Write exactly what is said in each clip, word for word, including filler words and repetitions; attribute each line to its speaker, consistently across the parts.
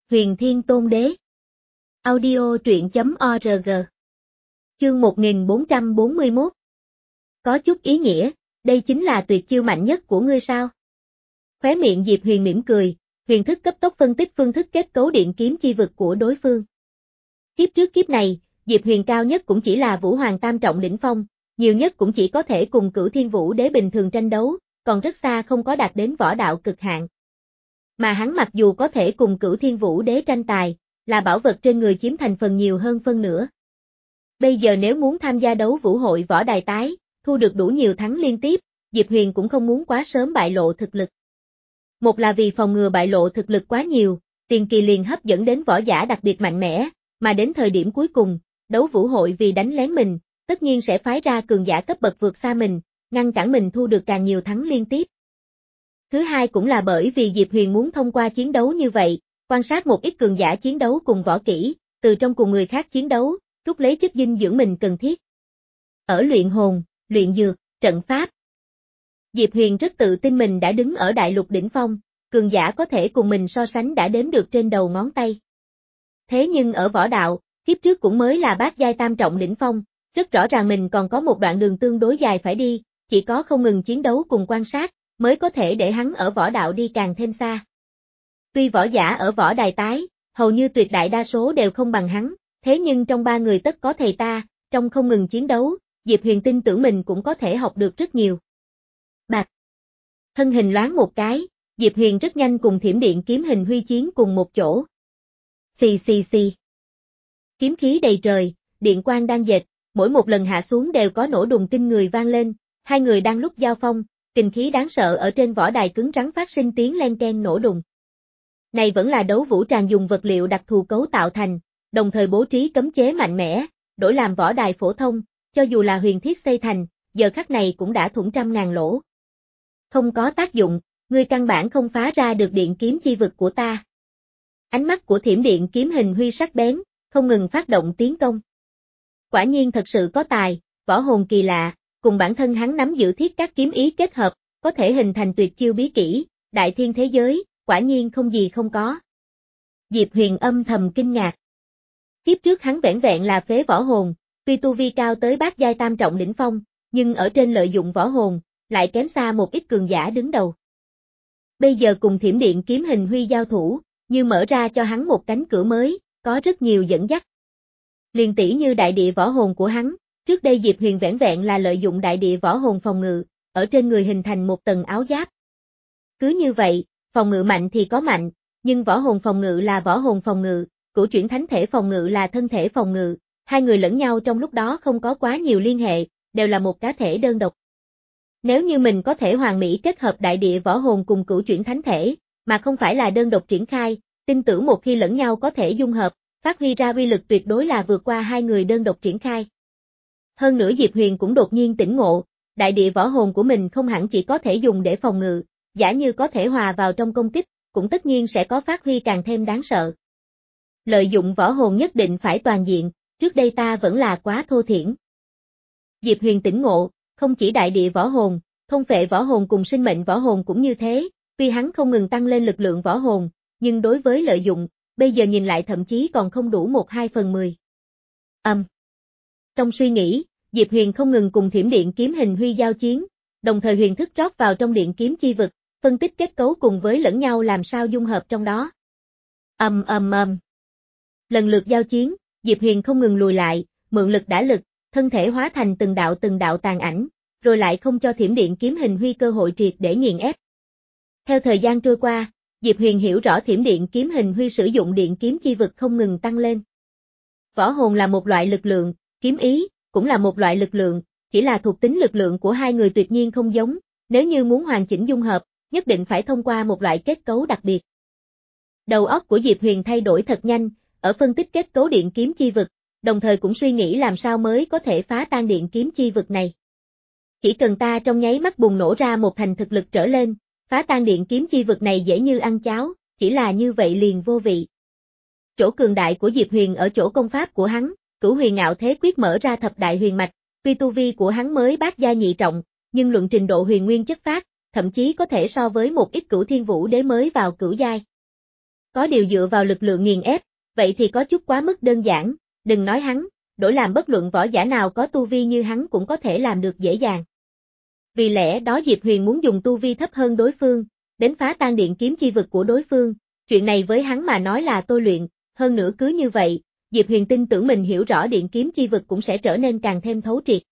Speaker 1: Huyền Thiên Tôn Đế. Audio truyện chấm org. Chương một nghìn bốn trăm bốn mươi mốt. Có chút ý nghĩa, đây chính là tuyệt chiêu mạnh nhất của ngươi sao? Khóe miệng Diệp Huyền mỉm cười, huyền thức cấp tốc phân tích phương thức kết cấu điện kiếm chi vực của đối phương. Kiếp trước kiếp này, Diệp Huyền cao nhất cũng chỉ là Vũ Hoàng tam trọng đỉnh phong, nhiều nhất cũng chỉ có thể cùng Cửu Thiên Vũ Đế bình thường tranh đấu, còn rất xa không có đạt đến võ đạo cực hạn. Mà hắn mặc dù có thể cùng Cửu Thiên Vũ Đế tranh tài, là bảo vật trên người chiếm thành phần nhiều hơn phân nửa. Bây giờ nếu muốn tham gia đấu vũ hội võ đài tái, thu được đủ nhiều thắng liên tiếp, Diệp Huyền cũng không muốn quá sớm bại lộ thực lực. Một là vì phòng ngừa bại lộ thực lực quá nhiều, tiền kỳ liền hấp dẫn đến võ giả đặc biệt mạnh mẽ, mà đến thời điểm cuối cùng, đấu vũ hội vì đánh lén mình, tất nhiên sẽ phái ra cường giả cấp bậc vượt xa mình, ngăn cản mình thu được càng nhiều thắng liên tiếp. Thứ hai cũng là bởi vì Diệp Huyền muốn thông qua chiến đấu như vậy, quan sát một ít cường giả chiến đấu cùng võ kỹ, từ trong cùng người khác chiến đấu, rút lấy chất dinh dưỡng mình cần thiết. Ở luyện hồn, luyện dược, trận pháp, Diệp Huyền rất tự tin mình đã đứng ở đại lục đỉnh phong, cường giả có thể cùng mình so sánh đã đếm được trên đầu ngón tay. Thế nhưng ở võ đạo, kiếp trước cũng mới là bát giai tam trọng đỉnh phong, rất rõ ràng mình còn có một đoạn đường tương đối dài phải đi, chỉ có không ngừng chiến đấu cùng quan sát, mới có thể để hắn ở võ đạo đi càng thêm xa. Tuy võ giả ở võ đài tái, hầu như tuyệt đại đa số đều không bằng hắn, thế nhưng trong ba người tất có thầy ta, trong không ngừng chiến đấu, Diệp Huyền tin tưởng mình cũng có thể học được rất nhiều. Bạch. Thân hình loáng một cái, Diệp Huyền rất nhanh cùng thiểm điện kiếm hình huy chiến cùng một chỗ. Xì xì xì. Kiếm khí đầy trời, điện quang đang dệt, mỗi một lần hạ xuống đều có nổ đùng kinh người vang lên, hai người đang lúc giao phong, kình khí đáng sợ ở trên võ đài cứng rắn phát sinh tiếng len ken nổ đùng. Này vẫn là đấu vũ tràng dùng vật liệu đặc thù cấu tạo thành, đồng thời bố trí cấm chế mạnh mẽ, đổi làm võ đài phổ thông, cho dù là huyền thiết xây thành, giờ khắc này cũng đã thủng trăm ngàn lỗ. Không có tác dụng, ngươi căn bản không phá ra được điện kiếm chi vực của ta. Ánh mắt của thiểm điện kiếm hình huy sắc bén, không ngừng phát động tiến công. Quả nhiên thật sự có tài, võ hồn kỳ lạ, cùng bản thân hắn nắm giữ thiết các kiếm ý kết hợp, có thể hình thành tuyệt chiêu bí kỹ, đại thiên thế giới, quả nhiên không gì không có. Diệp Huyền âm thầm kinh ngạc. Kiếp trước hắn vẻn vẹn là phế võ hồn, tuy tu vi cao tới bát giai tam trọng đỉnh phong, nhưng ở trên lợi dụng võ hồn, lại kém xa một ít cường giả đứng đầu. Bây giờ cùng thiểm điện kiếm hình huy giao thủ, như mở ra cho hắn một cánh cửa mới, có rất nhiều dẫn dắt. Liền tỷ như đại địa võ hồn của hắn, trước đây Diệp Huyền vẻn vẹn là lợi dụng đại địa võ hồn phòng ngự, ở trên người hình thành một tầng áo giáp. Cứ như vậy, phòng ngự mạnh thì có mạnh, nhưng võ hồn phòng ngự là võ hồn phòng ngự, cửu chuyển thánh thể phòng ngự là thân thể phòng ngự, hai người lẫn nhau trong lúc đó không có quá nhiều liên hệ, đều là một cá thể đơn độc. Nếu như mình có thể hoàn mỹ kết hợp đại địa võ hồn cùng cửu chuyển thánh thể, mà không phải là đơn độc triển khai, tin tưởng một khi lẫn nhau có thể dung hợp, phát huy ra uy lực tuyệt đối là vượt qua hai người đơn độc triển khai. Hơn nữa Diệp Huyền cũng đột nhiên tỉnh ngộ, đại địa võ hồn của mình không hẳn chỉ có thể dùng để phòng ngự, giả như có thể hòa vào trong công kích, cũng tất nhiên sẽ có phát huy càng thêm đáng sợ. Lợi dụng võ hồn nhất định phải toàn diện, trước đây ta vẫn là quá thô thiển. Diệp Huyền tỉnh ngộ, không chỉ đại địa võ hồn, thôn phệ võ hồn cùng sinh mệnh võ hồn cũng như thế, tuy hắn không ngừng tăng lên lực lượng võ hồn, nhưng đối với lợi dụng, bây giờ nhìn lại thậm chí còn không đủ một hai phần mười. Âm. Um. Trong suy nghĩ, Diệp Huyền không ngừng cùng thiểm điện kiếm hình huy giao chiến, đồng thời huyền thức rót vào trong điện kiếm chi vực, phân tích kết cấu cùng với lẫn nhau làm sao dung hợp trong đó. Ầm ầm ầm. Lần lượt giao chiến, Diệp Huyền không ngừng lùi lại, mượn lực đả lực, thân thể hóa thành từng đạo từng đạo tàn ảnh, rồi lại không cho thiểm điện kiếm hình huy cơ hội triệt để nghiền ép. Theo thời gian trôi qua, Diệp Huyền hiểu rõ thiểm điện kiếm hình huy sử dụng điện kiếm chi vực không ngừng tăng lên. Võ hồn là một loại lực lượng, kiếm ý cũng là một loại lực lượng, chỉ là thuộc tính lực lượng của hai người tuyệt nhiên không giống, nếu như muốn hoàn chỉnh dung hợp, nhất định phải thông qua một loại kết cấu đặc biệt. Đầu óc của Diệp Huyền thay đổi thật nhanh, ở phân tích kết cấu điện kiếm chi vực, đồng thời cũng suy nghĩ làm sao mới có thể phá tan điện kiếm chi vực này. Chỉ cần ta trong nháy mắt bùng nổ ra một thành thực lực trở lên, phá tan điện kiếm chi vực này dễ như ăn cháo, chỉ là như vậy liền vô vị. Chỗ cường đại của Diệp Huyền ở chỗ công pháp của hắn, Cửu Huyền Ngạo Thế Quyết mở ra thập đại huyền mạch, tuy tu vi của hắn mới bát giai nhị trọng, nhưng luận trình độ huyền nguyên chất phát, thậm chí có thể so với một ít Cửu Thiên Vũ Đế mới vào cửu giai. Có điều dựa vào lực lượng nghiền ép, vậy thì có chút quá mức đơn giản, đừng nói hắn, đổi làm bất luận võ giả nào có tu vi như hắn cũng có thể làm được dễ dàng. Vì lẽ đó Diệp Huyền muốn dùng tu vi thấp hơn đối phương, đến phá tan điện kiếm chi vực của đối phương, chuyện này với hắn mà nói là tôi luyện, hơn nữa cứ như vậy, Diệp Huyền tin tưởng mình hiểu rõ điện kiếm chi vực cũng sẽ trở nên càng thêm thấu triệt.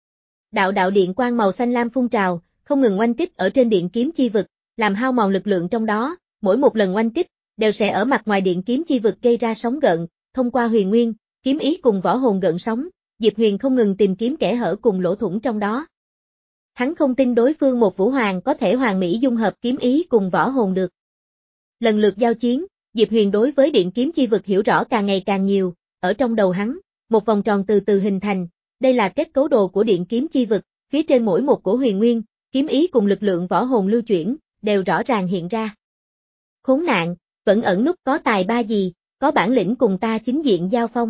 Speaker 1: Đạo đạo điện quang màu xanh lam phun trào, không ngừng oanh kích ở trên điện kiếm chi vực, làm hao mòn lực lượng trong đó, mỗi một lần oanh kích, đều sẽ ở mặt ngoài điện kiếm chi vực gây ra sóng gợn, thông qua huyền nguyên, kiếm ý cùng võ hồn gợn sóng, Diệp Huyền không ngừng tìm kiếm kẽ hở cùng lỗ thủng trong đó. Hắn không tin đối phương một vũ hoàng có thể hoàn mỹ dung hợp kiếm ý cùng võ hồn được. Lần lượt giao chiến, Diệp Huyền đối với điện kiếm chi vực hiểu rõ càng ngày càng nhiều, ở trong đầu hắn, một vòng tròn từ từ hình thành, đây là kết cấu đồ của điện kiếm chi vực, phía trên mỗi một cổ huyền nguyên, kiếm ý cùng lực lượng võ hồn lưu chuyển, đều rõ ràng hiện ra. Khốn nạn, vẫn ẩn núp có tài ba gì, có bản lĩnh cùng ta chính diện giao phong.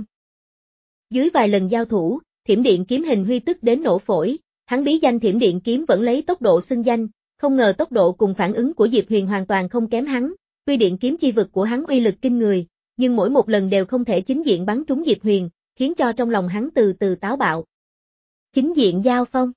Speaker 1: Dưới vài lần giao thủ, thiểm điện kiếm hình huy tức đến nổ phổi, hắn bí danh thiểm điện kiếm vẫn lấy tốc độ xưng danh, không ngờ tốc độ cùng phản ứng của Diệp Huyền hoàn toàn không kém hắn, tuy điện kiếm chi vực của hắn uy lực kinh người, nhưng mỗi một lần đều không thể chính diện bắn trúng Diệp Huyền, khiến cho trong lòng hắn từ từ táo bạo. Chính diện giao phong.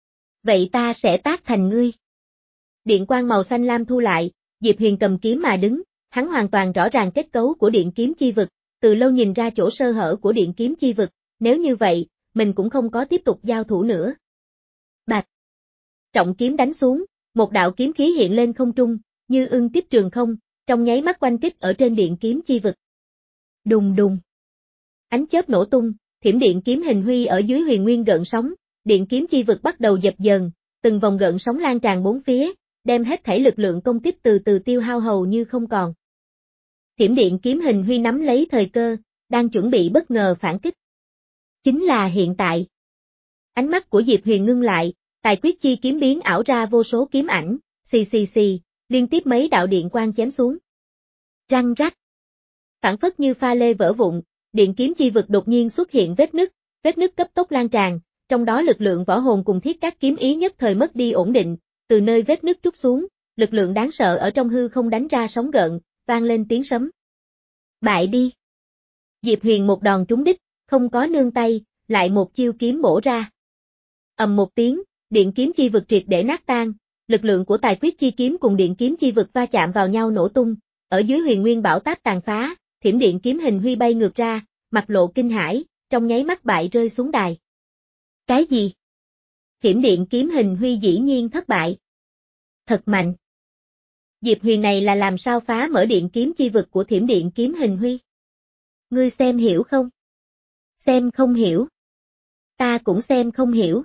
Speaker 1: Vậy ta sẽ tác thành ngươi. Điện quang màu xanh lam thu lại, Diệp Huyền cầm kiếm mà đứng, hắn hoàn toàn rõ ràng kết cấu của điện kiếm chi vực, từ lâu nhìn ra chỗ sơ hở của điện kiếm chi vực, nếu như vậy, mình cũng không có tiếp tục giao thủ nữa. Bạch. Trọng kiếm đánh xuống, một đạo kiếm khí hiện lên không trung, như ưng tiếp trường không, trong nháy mắt quanh kích ở trên điện kiếm chi vực. Đùng đùng. Ánh chớp nổ tung, thiểm điện kiếm hình huy ở dưới huyền nguyên gợn sóng, điện kiếm chi vực bắt đầu dập dờn, từng vòng gợn sóng lan tràn bốn phía, đem hết thảy lực lượng công kích từ từ tiêu hao hầu như không còn. Thiểm điện kiếm hình huy nắm lấy thời cơ, đang chuẩn bị bất ngờ phản kích. Chính là hiện tại. Ánh mắt của Diệp Huyền ngưng lại, tài quyết chi kiếm biến ảo ra vô số kiếm ảnh, xì xì xì, liên tiếp mấy đạo điện quang chém xuống. Răng rắc. Phản phất như pha lê vỡ vụn, điện kiếm chi vực đột nhiên xuất hiện vết nứt, vết nứt cấp tốc lan tràn, trong đó lực lượng võ hồn cùng thiết các kiếm ý nhất thời mất đi ổn định, từ nơi vết nứt trút xuống, lực lượng đáng sợ ở trong hư không đánh ra sóng gợn, vang lên tiếng sấm. Bại đi. Diệp Huyền một đòn trúng đích, không có nương tay, lại một chiêu kiếm bổ ra. Ầm một tiếng, điện kiếm chi vực triệt để nát tan, lực lượng của tài quyết chi kiếm cùng điện kiếm chi vực va chạm vào nhau nổ tung, ở dưới huyền nguyên bão táp tàn phá, thiểm điện kiếm hình huy bay ngược ra, mặt lộ kinh hãi, trong nháy mắt bại rơi xuống đài. Cái gì? Thiểm điện kiếm hình huy dĩ nhiên thất bại. Thật mạnh. Diệp Huyền này là làm sao phá mở điện kiếm chi vực của thiểm điện kiếm hình huy? Ngươi xem hiểu không? Xem không hiểu. Ta cũng xem không hiểu.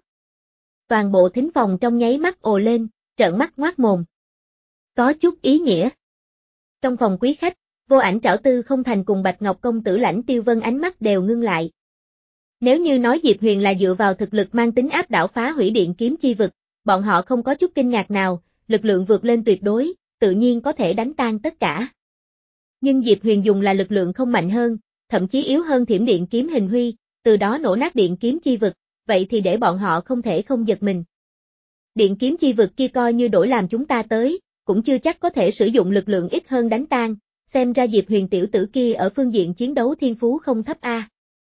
Speaker 1: Toàn bộ thính phòng trong nháy mắt ồ lên, trợn mắt ngoác mồm. Có chút ý nghĩa. Trong phòng quý khách, Vô Ảnh Trảo Tư Không Thành cùng Bạch Ngọc công tử Lãnh Tiêu Vân ánh mắt đều ngưng lại. Nếu như nói Diệp Huyền là dựa vào thực lực mang tính áp đảo phá hủy điện kiếm chi vực, bọn họ không có chút kinh ngạc nào, lực lượng vượt lên tuyệt đối, tự nhiên có thể đánh tan tất cả. Nhưng Diệp Huyền dùng là lực lượng không mạnh hơn, thậm chí yếu hơn thiểm điện kiếm hình huy, từ đó nổ nát điện kiếm chi vực, vậy thì để bọn họ không thể không giật mình. Điện kiếm chi vực kia coi như đổi làm chúng ta tới, cũng chưa chắc có thể sử dụng lực lượng ít hơn đánh tan, xem ra Diệp Huyền tiểu tử kia ở phương diện chiến đấu thiên phú không thấp a.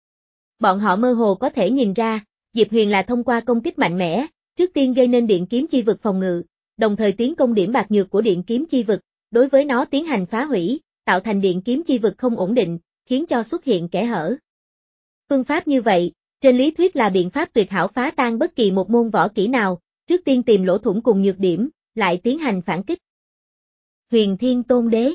Speaker 1: Bọn họ mơ hồ có thể nhìn ra, Diệp Huyền là thông qua công kích mạnh mẽ, trước tiên gây nên điện kiếm chi vực phòng ngự, đồng thời tiến công điểm bạc nhược của điện kiếm chi vực, đối với nó tiến hành phá hủy, tạo thành điện kiếm chi vực không ổn định, khiến cho xuất hiện kẽ hở. Phương pháp như vậy, trên lý thuyết là biện pháp tuyệt hảo phá tan bất kỳ một môn võ kỹ nào, trước tiên tìm lỗ thủng cùng nhược điểm, lại tiến hành phản kích. Huyền Thiên Tôn Đế.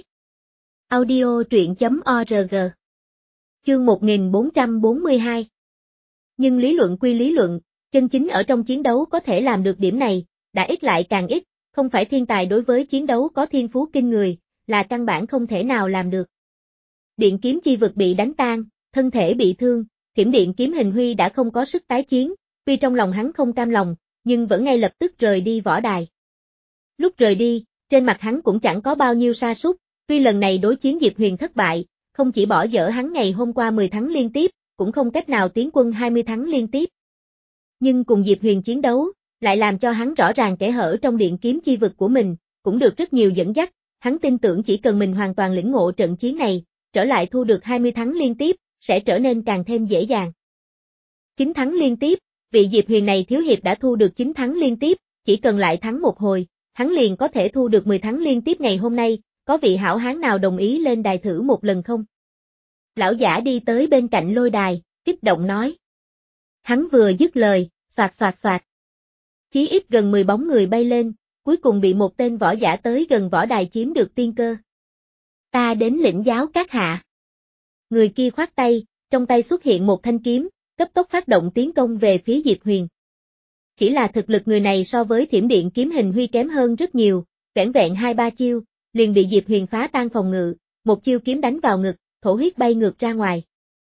Speaker 1: Audio truyện chấm org. Chương một nghìn bốn trăm bốn mươi hai. Nhưng lý luận quy lý luận, chân chính ở trong chiến đấu có thể làm được điểm này, đã ít lại càng ít, không phải thiên tài đối với chiến đấu có thiên phú kinh người, là căn bản không thể nào làm được. Điện kiếm chi vực bị đánh tan, thân thể bị thương, thiểm điện kiếm hình huy đã không có sức tái chiến, tuy trong lòng hắn không cam lòng, nhưng vẫn ngay lập tức rời đi võ đài. Lúc rời đi, trên mặt hắn cũng chẳng có bao nhiêu sa sút, tuy lần này đối chiến Diệp Huyền thất bại, không chỉ bỏ dở hắn ngày hôm qua mười thắng liên tiếp, cũng không cách nào tiến quân hai mươi thắng liên tiếp. Nhưng cùng Diệp Huyền chiến đấu, lại làm cho hắn rõ ràng kẽ hở trong điện kiếm chi vực của mình, cũng được rất nhiều dẫn dắt, hắn tin tưởng chỉ cần mình hoàn toàn lĩnh ngộ trận chiến này, trở lại thu được hai mươi thắng liên tiếp, sẽ trở nên càng thêm dễ dàng. chín thắng liên tiếp, vị Diệp Huyền này thiếu hiệp đã thu được chín thắng liên tiếp, chỉ cần lại thắng một hồi, hắn liền có thể thu được mười thắng liên tiếp ngày hôm nay, có vị hảo hán nào đồng ý lên đài thử một lần không? Lão giả đi tới bên cạnh lôi đài, kích động nói. Hắn vừa dứt lời, xoạt xoạt xoạt. Chí ít gần mười bóng người bay lên, cuối cùng bị một tên võ giả tới gần võ đài chiếm được tiên cơ. Ta đến lĩnh giáo các hạ. Người kia khoát tay, trong tay xuất hiện một thanh kiếm, cấp tốc phát động tiến công về phía Diệp Huyền. Chỉ là thực lực người này so với thiểm điện kiếm hình huy kém hơn rất nhiều, vẻn vẹn hai ba chiêu, liền bị Diệp Huyền phá tan phòng ngự, một chiêu kiếm đánh vào ngực, thổ huyết bay ngược ra ngoài.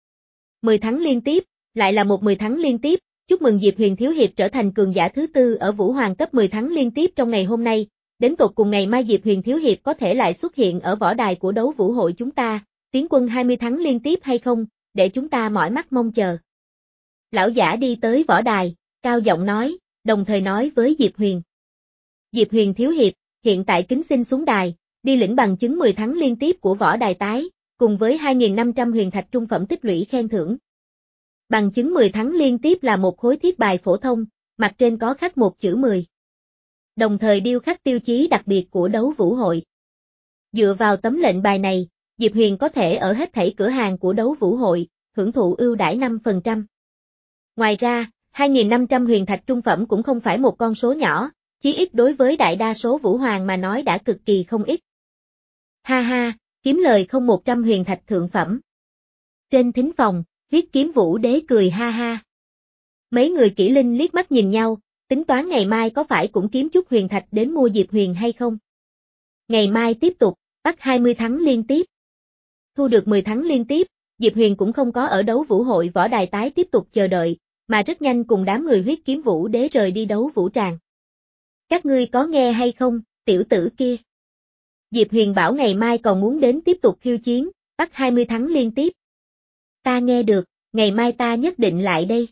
Speaker 1: mười thắng liên tiếp, lại là một mười thắng liên tiếp, chúc mừng Diệp Huyền thiếu hiệp trở thành cường giả thứ tư ở Vũ Hoàng cấp mười thắng liên tiếp trong ngày hôm nay, đến tột cùng ngày mai Diệp Huyền thiếu hiệp có thể lại xuất hiện ở võ đài của đấu vũ hội chúng ta, tiến quân hai mươi thắng liên tiếp hay không, để chúng ta mỏi mắt mong chờ. Lão giả đi tới võ đài, cao giọng nói, đồng thời nói với Diệp Huyền. Diệp Huyền thiếu hiệp, hiện tại kính xin xuống đài, đi lĩnh bằng chứng mười thắng liên tiếp của võ đài tái, cùng với hai nghìn năm trăm huyền thạch trung phẩm tích lũy khen thưởng. Bằng chứng mười thắng liên tiếp là một khối thiết bài phổ thông, mặt trên có khắc một chữ mười. Đồng thời điêu khắc tiêu chí đặc biệt của đấu vũ hội. Dựa vào tấm lệnh bài này, Diệp Huyền có thể ở hết thảy cửa hàng của đấu vũ hội, hưởng thụ ưu đãi năm phần trăm. Ngoài ra, hai nghìn năm trăm huyền thạch trung phẩm cũng không phải một con số nhỏ, chí ít đối với đại đa số vũ hoàng mà nói đã cực kỳ không ít. Ha ha, kiếm lời không một trăm huyền thạch thượng phẩm. Trên thính phòng, huyết kiếm vũ đế cười ha ha. Mấy người kỹ linh liếc mắt nhìn nhau, tính toán ngày mai có phải cũng kiếm chút huyền thạch đến mua Diệp Huyền hay không. Ngày mai tiếp tục, bắt hai mươi thắng liên tiếp. Thu được mười thắng liên tiếp, Diệp Huyền cũng không có ở đấu vũ hội võ đài tái tiếp tục chờ đợi, mà rất nhanh cùng đám người huyết kiếm vũ đế rời đi đấu vũ tràng. Các ngươi có nghe hay không, tiểu tử kia? Diệp Huyền bảo ngày mai còn muốn đến tiếp tục khiêu chiến, bắt hai mươi thắng liên tiếp. Ta nghe được, ngày mai ta nhất định lại đây.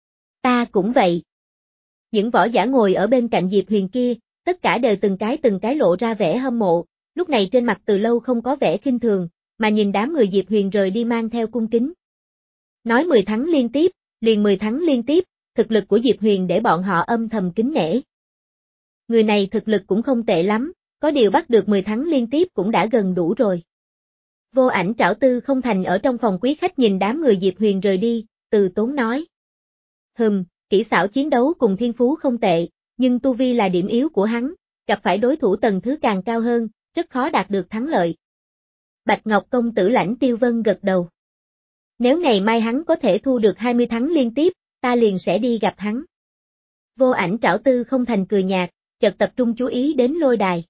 Speaker 1: Ta cũng vậy. Những võ giả ngồi ở bên cạnh Diệp Huyền kia, tất cả đều từng cái từng cái lộ ra vẻ hâm mộ, lúc này trên mặt từ lâu không có vẻ khinh thường, mà nhìn đám người Diệp Huyền rời đi mang theo cung kính. Nói mười thắng liên tiếp, liền mười thắng liên tiếp, thực lực của Diệp Huyền để bọn họ âm thầm kính nể. Người này thực lực cũng không tệ lắm, có điều bắt được mười thắng liên tiếp cũng đã gần đủ rồi. Vô Ảnh Trảo Tư không thành ở trong phòng quý khách nhìn đám người Diệp Huyền rời đi, từ tốn nói. Hừm, kỹ xảo chiến đấu cùng thiên phú không tệ, nhưng tu vi là điểm yếu của hắn, gặp phải đối thủ tầng thứ càng cao hơn, rất khó đạt được thắng lợi. Bạch Ngọc công tử Lãnh Tiêu Vân gật đầu. Nếu ngày mai hắn có thể thu được hai mươi thắng liên tiếp, ta liền sẽ đi gặp hắn. Vô Ảnh Trảo Tư không thành cười nhạt, chợt tập trung chú ý đến lôi đài.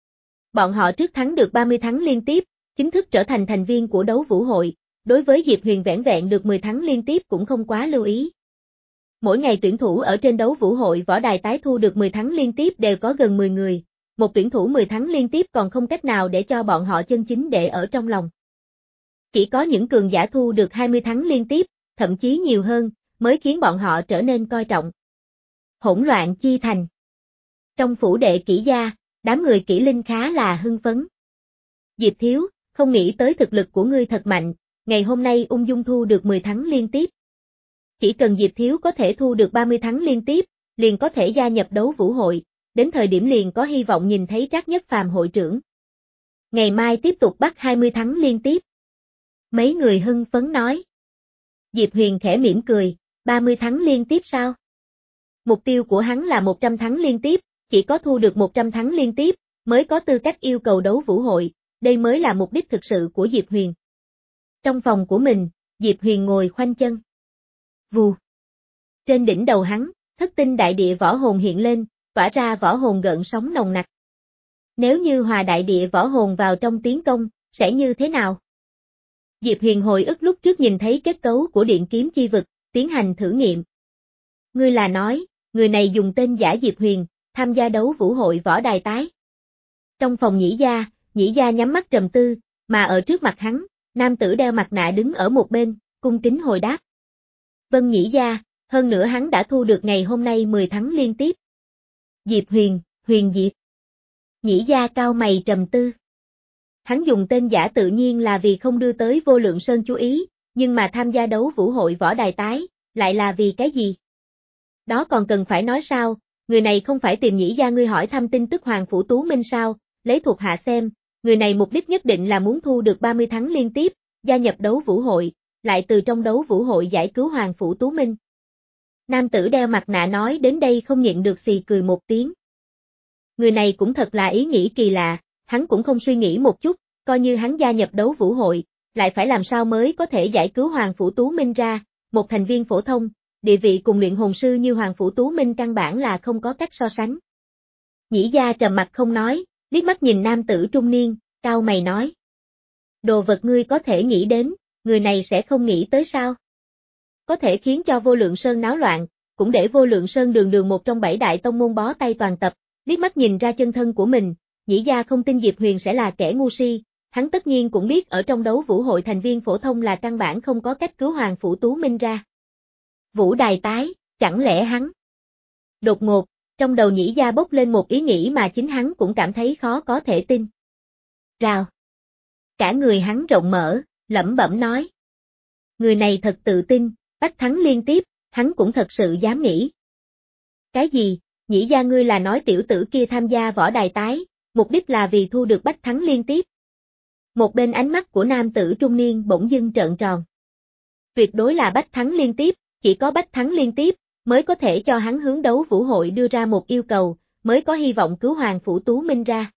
Speaker 1: Bọn họ trước thắng được ba mươi thắng liên tiếp, chính thức trở thành thành viên của đấu vũ hội, đối với Diệp Huyền vẻn vẹn được mười thắng liên tiếp cũng không quá lưu ý. Mỗi ngày tuyển thủ ở trên đấu vũ hội võ đài tái thu được mười thắng liên tiếp đều có gần mười người, một tuyển thủ mười thắng liên tiếp còn không cách nào để cho bọn họ chân chính để ở trong lòng. Chỉ có những cường giả thu được hai mươi thắng liên tiếp, thậm chí nhiều hơn, mới khiến bọn họ trở nên coi trọng. Hỗn loạn chi thành. Trong phủ đệ kỹ gia, đám người kỹ linh khá là hưng phấn. Diệp thiếu, không nghĩ tới thực lực của ngươi thật mạnh, ngày hôm nay ung dung thu được mười thắng liên tiếp. Chỉ cần Diệp thiếu có thể thu được ba mươi thắng liên tiếp, liền có thể gia nhập đấu vũ hội, đến thời điểm liền có hy vọng nhìn thấy Trác Nhất Phàm hội trưởng. Ngày mai tiếp tục bắt hai mươi thắng liên tiếp. Mấy người hưng phấn nói. Diệp Huyền khẽ mỉm cười, ba mươi thắng liên tiếp sao? Mục tiêu của hắn là một trăm thắng liên tiếp, chỉ có thu được một trăm thắng liên tiếp, mới có tư cách yêu cầu đấu vũ hội, đây mới là mục đích thực sự của Diệp Huyền. Trong phòng của mình, Diệp Huyền ngồi khoanh chân. Vù. Trên đỉnh đầu hắn, thất tinh đại địa võ hồn hiện lên, tỏa ra võ hồn gợn sóng nồng nặc. Nếu như hòa đại địa võ hồn vào trong tiến công, sẽ như thế nào? Diệp Huyền hồi ức lúc trước nhìn thấy kết cấu của điện kiếm chi vực, tiến hành thử nghiệm. Ngươi là nói, người này dùng tên giả Diệp Huyền, tham gia đấu vũ hội võ đài tái. Trong phòng Nhĩ gia, Nhĩ gia nhắm mắt trầm tư, mà ở trước mặt hắn, nam tử đeo mặt nạ đứng ở một bên, cung kính hồi đáp. Vân Nhĩ gia, hơn nữa hắn đã thu được ngày hôm nay mười thắng liên tiếp. Diệp Huyền, Huyền Diệp. Nhĩ gia cao mày trầm tư. Hắn dùng tên giả tự nhiên là vì không đưa tới Vô Lượng Sơn chú ý, nhưng mà tham gia đấu vũ hội võ đài tái, lại là vì cái gì? Đó còn cần phải nói sao, người này không phải tìm Nhĩ gia ngươi hỏi thăm tin tức Hoàng Phủ Tú Minh sao, lấy thuộc hạ xem, người này mục đích nhất định là muốn thu được ba mươi thắng liên tiếp, gia nhập đấu vũ hội, lại từ trong đấu vũ hội giải cứu Hoàng Phủ Tú Minh. Nam tử đeo mặt nạ nói đến đây không nhịn được xì cười một tiếng. Người này cũng thật là ý nghĩ kỳ lạ, hắn cũng không suy nghĩ một chút, coi như hắn gia nhập đấu vũ hội, lại phải làm sao mới có thể giải cứu Hoàng Phủ Tú Minh ra, một thành viên phổ thông, địa vị cùng luyện hồn sư như Hoàng Phủ Tú Minh căn bản là không có cách so sánh. Nhĩ gia trầm mặt không nói, liếc mắt nhìn nam tử trung niên, cau mày nói. Đồ vật ngươi có thể nghĩ đến, người này sẽ không nghĩ tới sao? Có thể khiến cho Vô Lượng Sơn náo loạn, cũng để Vô Lượng Sơn đường đường một trong bảy đại tông môn bó tay toàn tập, liếc mắt nhìn ra chân thân của mình, Nhĩ gia không tin Diệp Huyền sẽ là kẻ ngu si, hắn tất nhiên cũng biết ở trong đấu vũ hội thành viên phổ thông là căn bản không có cách cứu Hoàng Phủ Tú Minh ra. Vũ đài tái, chẳng lẽ hắn? Đột ngột, trong đầu Nhĩ gia bốc lên một ý nghĩ mà chính hắn cũng cảm thấy khó có thể tin. Rào. Cả người hắn rộng mở, lẩm bẩm nói. Người này thật tự tin, bách thắng liên tiếp, hắn cũng thật sự dám nghĩ. Cái gì, Nhĩ gia ngươi là nói tiểu tử kia tham gia võ đài tái, mục đích là vì thu được bách thắng liên tiếp. Một bên ánh mắt của nam tử trung niên bỗng dưng trợn tròn. Tuyệt đối là bách thắng liên tiếp, chỉ có bách thắng liên tiếp, mới có thể cho hắn hướng đấu vũ hội đưa ra một yêu cầu, mới có hy vọng cứu Hoàng Phủ Tú Minh ra.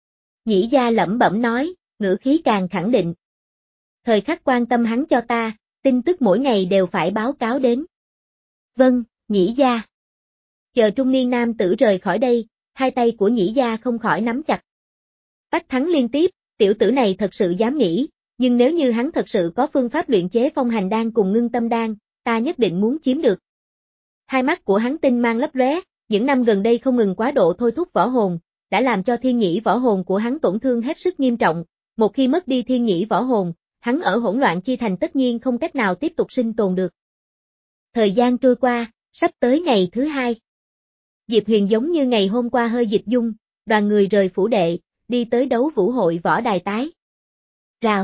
Speaker 1: Nhĩ gia lẩm bẩm nói, ngữ khí càng khẳng định. Thời khắc quan tâm hắn cho ta, tin tức mỗi ngày đều phải báo cáo đến. Vâng, Nhĩ gia. Chờ trung niên nam tử rời khỏi đây, hai tay của Nhĩ gia không khỏi nắm chặt. Bách thắng liên tiếp, tiểu tử này thật sự dám nghĩ, nhưng nếu như hắn thật sự có phương pháp luyện chế phong hành đan cùng ngưng tâm đan, ta nhất định muốn chiếm được. Hai mắt của hắn tinh mang lấp lóe, những năm gần đây không ngừng quá độ thôi thúc võ hồn, đã làm cho thiên nhĩ võ hồn của hắn tổn thương hết sức nghiêm trọng, một khi mất đi thiên nhĩ võ hồn, hắn ở hỗn loạn chi thành tất nhiên không cách nào tiếp tục sinh tồn được. Thời gian trôi qua, sắp tới ngày thứ hai. Diệp Huyền giống như ngày hôm qua hơi dịch dung, đoàn người rời phủ đệ, đi tới đấu vũ hội võ đài tái. Rào.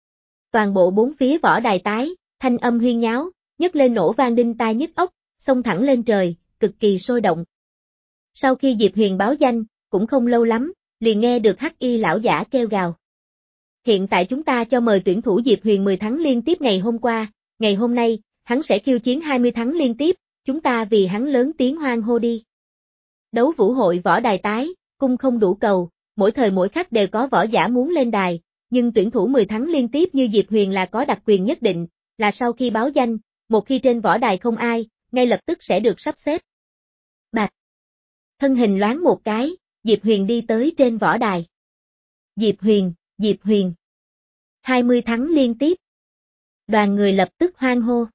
Speaker 1: Toàn bộ bốn phía võ đài tái, thanh âm huyên nháo, nhấc lên nổ vang đinh tai nhức óc, xông thẳng lên trời, cực kỳ sôi động. Sau khi Diệp Huyền báo danh, cũng không lâu lắm, liền nghe được Hắc Y lão giả kêu gào. Hiện tại chúng ta cho mời tuyển thủ Diệp Huyền mười thắng liên tiếp ngày hôm qua, ngày hôm nay, hắn sẽ khiêu chiến hai mươi thắng liên tiếp, chúng ta vì hắn lớn tiếng hoan hô đi. Đấu vũ hội võ đài tái, cung không đủ cầu, mỗi thời mỗi khắc đều có võ giả muốn lên đài, nhưng tuyển thủ mười thắng liên tiếp như Diệp Huyền là có đặc quyền nhất định, là sau khi báo danh, một khi trên võ đài không ai, ngay lập tức sẽ được sắp xếp. Bạch. Thân hình loáng một cái, Diệp Huyền đi tới trên võ đài. Diệp Huyền, Diệp Huyền. hai mươi thắng liên tiếp. Đoàn người lập tức hoan hô.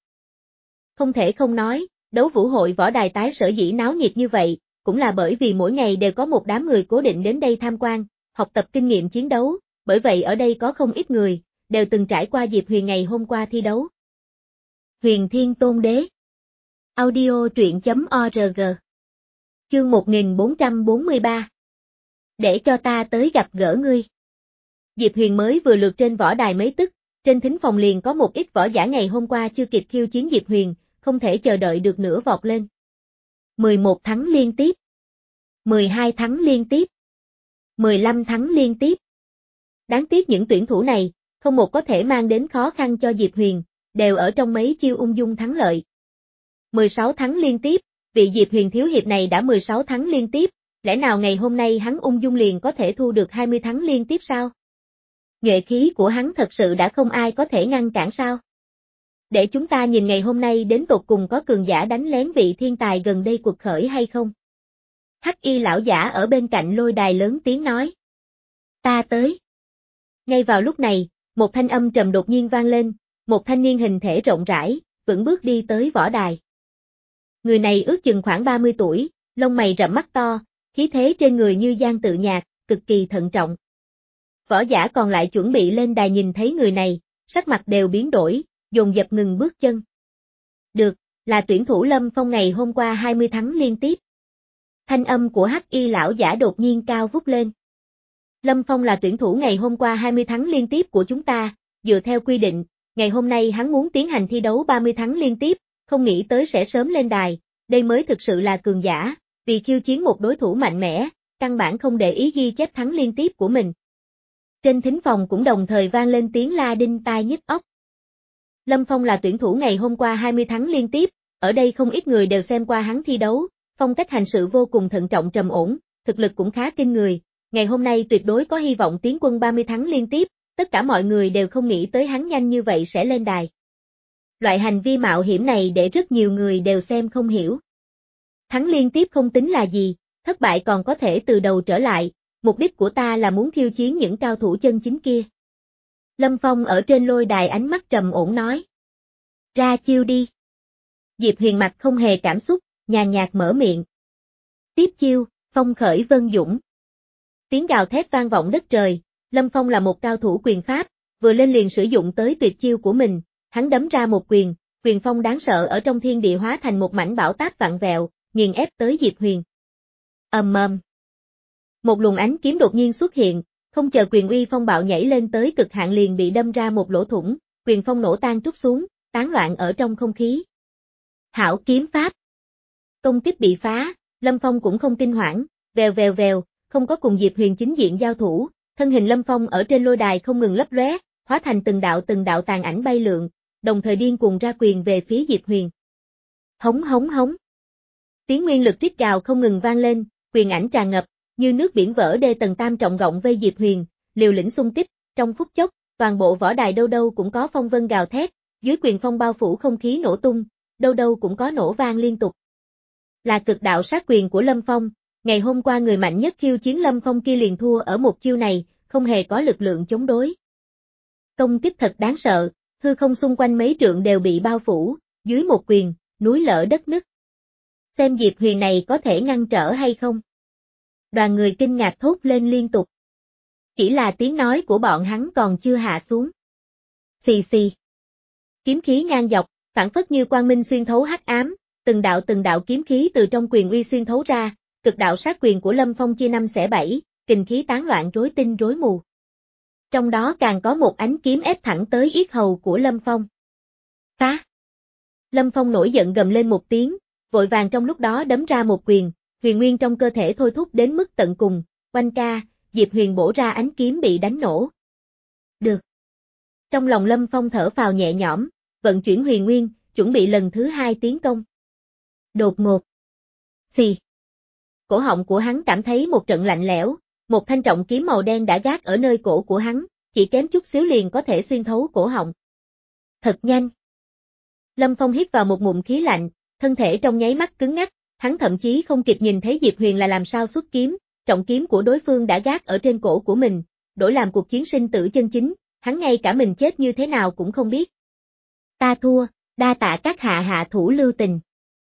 Speaker 1: Không thể không nói, đấu vũ hội võ đài tái sở dĩ náo nhiệt như vậy, cũng là bởi vì mỗi ngày đều có một đám người cố định đến đây tham quan, học tập kinh nghiệm chiến đấu, bởi vậy ở đây có không ít người, đều từng trải qua Diệp Huyền ngày hôm qua thi đấu. Huyền Thiên Tôn Đế. Audio truyện chấm org. Chương một nghìn bốn trăm bốn mươi ba. Để cho ta tới gặp gỡ ngươi. Diệp Huyền mới vừa lượt trên võ đài mấy tức, trên thính phòng liền có một ít võ giả ngày hôm qua chưa kịp khiêu chiến Diệp Huyền, không thể chờ đợi được nữa vọt lên. mười một thắng liên tiếp. mười hai thắng liên tiếp. mười lăm thắng liên tiếp. Đáng tiếc những tuyển thủ này, không một có thể mang đến khó khăn cho Diệp Huyền, đều ở trong mấy chiêu ung dung thắng lợi. mười sáu thắng liên tiếp, vị Diệp Huyền thiếu hiệp này đã mười sáu thắng liên tiếp, lẽ nào ngày hôm nay hắn ung dung liền có thể thu được hai mươi thắng liên tiếp sao? Nhuệ khí của hắn thật sự đã không ai có thể ngăn cản sao? Để chúng ta nhìn ngày hôm nay đến tột cùng có cường giả đánh lén vị thiên tài gần đây cuộc khởi hay không? Hắc Y lão giả ở bên cạnh lôi đài lớn tiếng nói. Ta tới. Ngay vào lúc này, một thanh âm trầm đột nhiên vang lên, một thanh niên hình thể rộng rãi, vững bước đi tới võ đài. Người này ước chừng khoảng ba mươi tuổi, lông mày rậm mắt to, khí thế trên người như giang tự nhạc, cực kỳ thận trọng. Võ giả còn lại chuẩn bị lên đài nhìn thấy người này, sắc mặt đều biến đổi, dồn dập ngừng bước chân. Được, là tuyển thủ Lâm Phong ngày hôm qua hai mươi thắng liên tiếp. Thanh âm của Hắc Y lão giả đột nhiên cao vút lên. Lâm Phong là tuyển thủ ngày hôm qua hai mươi thắng liên tiếp của chúng ta, dựa theo quy định, ngày hôm nay hắn muốn tiến hành thi đấu ba mươi thắng liên tiếp, không nghĩ tới sẽ sớm lên đài, đây mới thực sự là cường giả, vì khiêu chiến một đối thủ mạnh mẽ, căn bản không để ý ghi chép thắng liên tiếp của mình. Trên thính phòng cũng đồng thời vang lên tiếng la đinh tai nhức óc. Lâm Phong là tuyển thủ ngày hôm qua hai mươi thắng liên tiếp, ở đây không ít người đều xem qua hắn thi đấu, phong cách hành sự vô cùng thận trọng trầm ổn, thực lực cũng khá kinh người, ngày hôm nay tuyệt đối có hy vọng tiến quân ba mươi thắng liên tiếp, tất cả mọi người đều không nghĩ tới hắn nhanh như vậy sẽ lên đài. Loại hành vi mạo hiểm này để rất nhiều người đều xem không hiểu. Thắng liên tiếp không tính là gì, thất bại còn có thể từ đầu trở lại, mục đích của ta là muốn khiêu chiến những cao thủ chân chính kia. Lâm Phong ở trên lôi đài ánh mắt trầm ổn nói. Ra chiêu đi. Diệp Huyền mặt không hề cảm xúc, nhàn nhạt mở miệng. Tiếp chiêu, phong khởi vân dũng. Tiếng gào thét vang vọng đất trời, Lâm Phong là một cao thủ quyền pháp, vừa lên liền sử dụng tới tuyệt chiêu của mình, hắn đấm ra một quyền, quyền phong đáng sợ ở trong thiên địa hóa thành một mảnh bão táp vạn vẹo, nghiền ép tới Diệp Huyền. Ầm ầm. Một luồng ánh kiếm đột nhiên xuất hiện, không chờ quyền uy phong bạo nhảy lên tới cực hạn liền bị đâm ra một lỗ thủng, quyền phong nổ tan trút xuống, tán loạn ở trong không khí. Hảo kiếm pháp. Công kích bị phá, Lâm Phong cũng không kinh hoảng, vèo vèo vèo, không có cùng Diệp Huyền chính diện giao thủ, thân hình Lâm Phong ở trên lôi đài không ngừng lấp lóe, hóa thành từng đạo từng đạo tàn ảnh bay lượn, đồng thời điên cuồng ra quyền về phía Diệp Huyền. Hống hống hống. Tiếng nguyên lực rít gào không ngừng vang lên, quyền ảnh tràn ngập, như nước biển vỡ đê tầng tam trọng gọng vây Diệp Huyền, liều lĩnh xung kích, trong phút chốc, toàn bộ võ đài đâu đâu cũng có phong vân gào thét, dưới quyền phong bao phủ không khí nổ tung, đâu đâu cũng có nổ vang liên tục. Là cực đạo sát quyền của Lâm Phong, ngày hôm qua người mạnh nhất khiêu chiến Lâm Phong kia liền thua ở một chiêu này, không hề có lực lượng chống đối. Công kích thật đáng sợ, hư không xung quanh mấy trượng đều bị bao phủ, dưới một quyền, núi lở đất nứt. Xem Diệp Huyền này có thể ngăn trở hay không? Đoàn người kinh ngạc thốt lên liên tục. Chỉ là tiếng nói của bọn hắn còn chưa hạ xuống. Xì xì. Kiếm khí ngang dọc, phản phất như quang minh xuyên thấu hắc ám, từng đạo từng đạo kiếm khí từ trong quyền uy xuyên thấu ra, cực đạo sát quyền của Lâm Phong chia năm xẻ bảy, kình khí tán loạn rối tinh rối mù. Trong đó càng có một ánh kiếm ép thẳng tới yết hầu của Lâm Phong. Phá! Lâm Phong nổi giận gầm lên một tiếng, vội vàng trong lúc đó đấm ra một quyền, huyền nguyên trong cơ thể thôi thúc đến mức tận cùng, oanh ca, Diệp Huyền bổ ra ánh kiếm bị đánh nổ. Được. Trong lòng Lâm Phong thở phào nhẹ nhõm, vận chuyển huyền nguyên, chuẩn bị lần thứ hai tiến công. Đột ngột. Xì. Cổ họng của hắn cảm thấy một trận lạnh lẽo, một thanh trọng kiếm màu đen đã gác ở nơi cổ của hắn, chỉ kém chút xíu liền có thể xuyên thấu cổ họng. Thật nhanh. Lâm Phong hít vào một ngụm khí lạnh, thân thể trong nháy mắt cứng ngắc, hắn thậm chí không kịp nhìn thấy Diệp Huyền là làm sao xuất kiếm, trọng kiếm của đối phương đã gác ở trên cổ của mình, đổi làm cuộc chiến sinh tử chân chính, hắn ngay cả mình chết như thế nào cũng không biết. Ta thua, đa tạ các hạ hạ thủ lưu tình.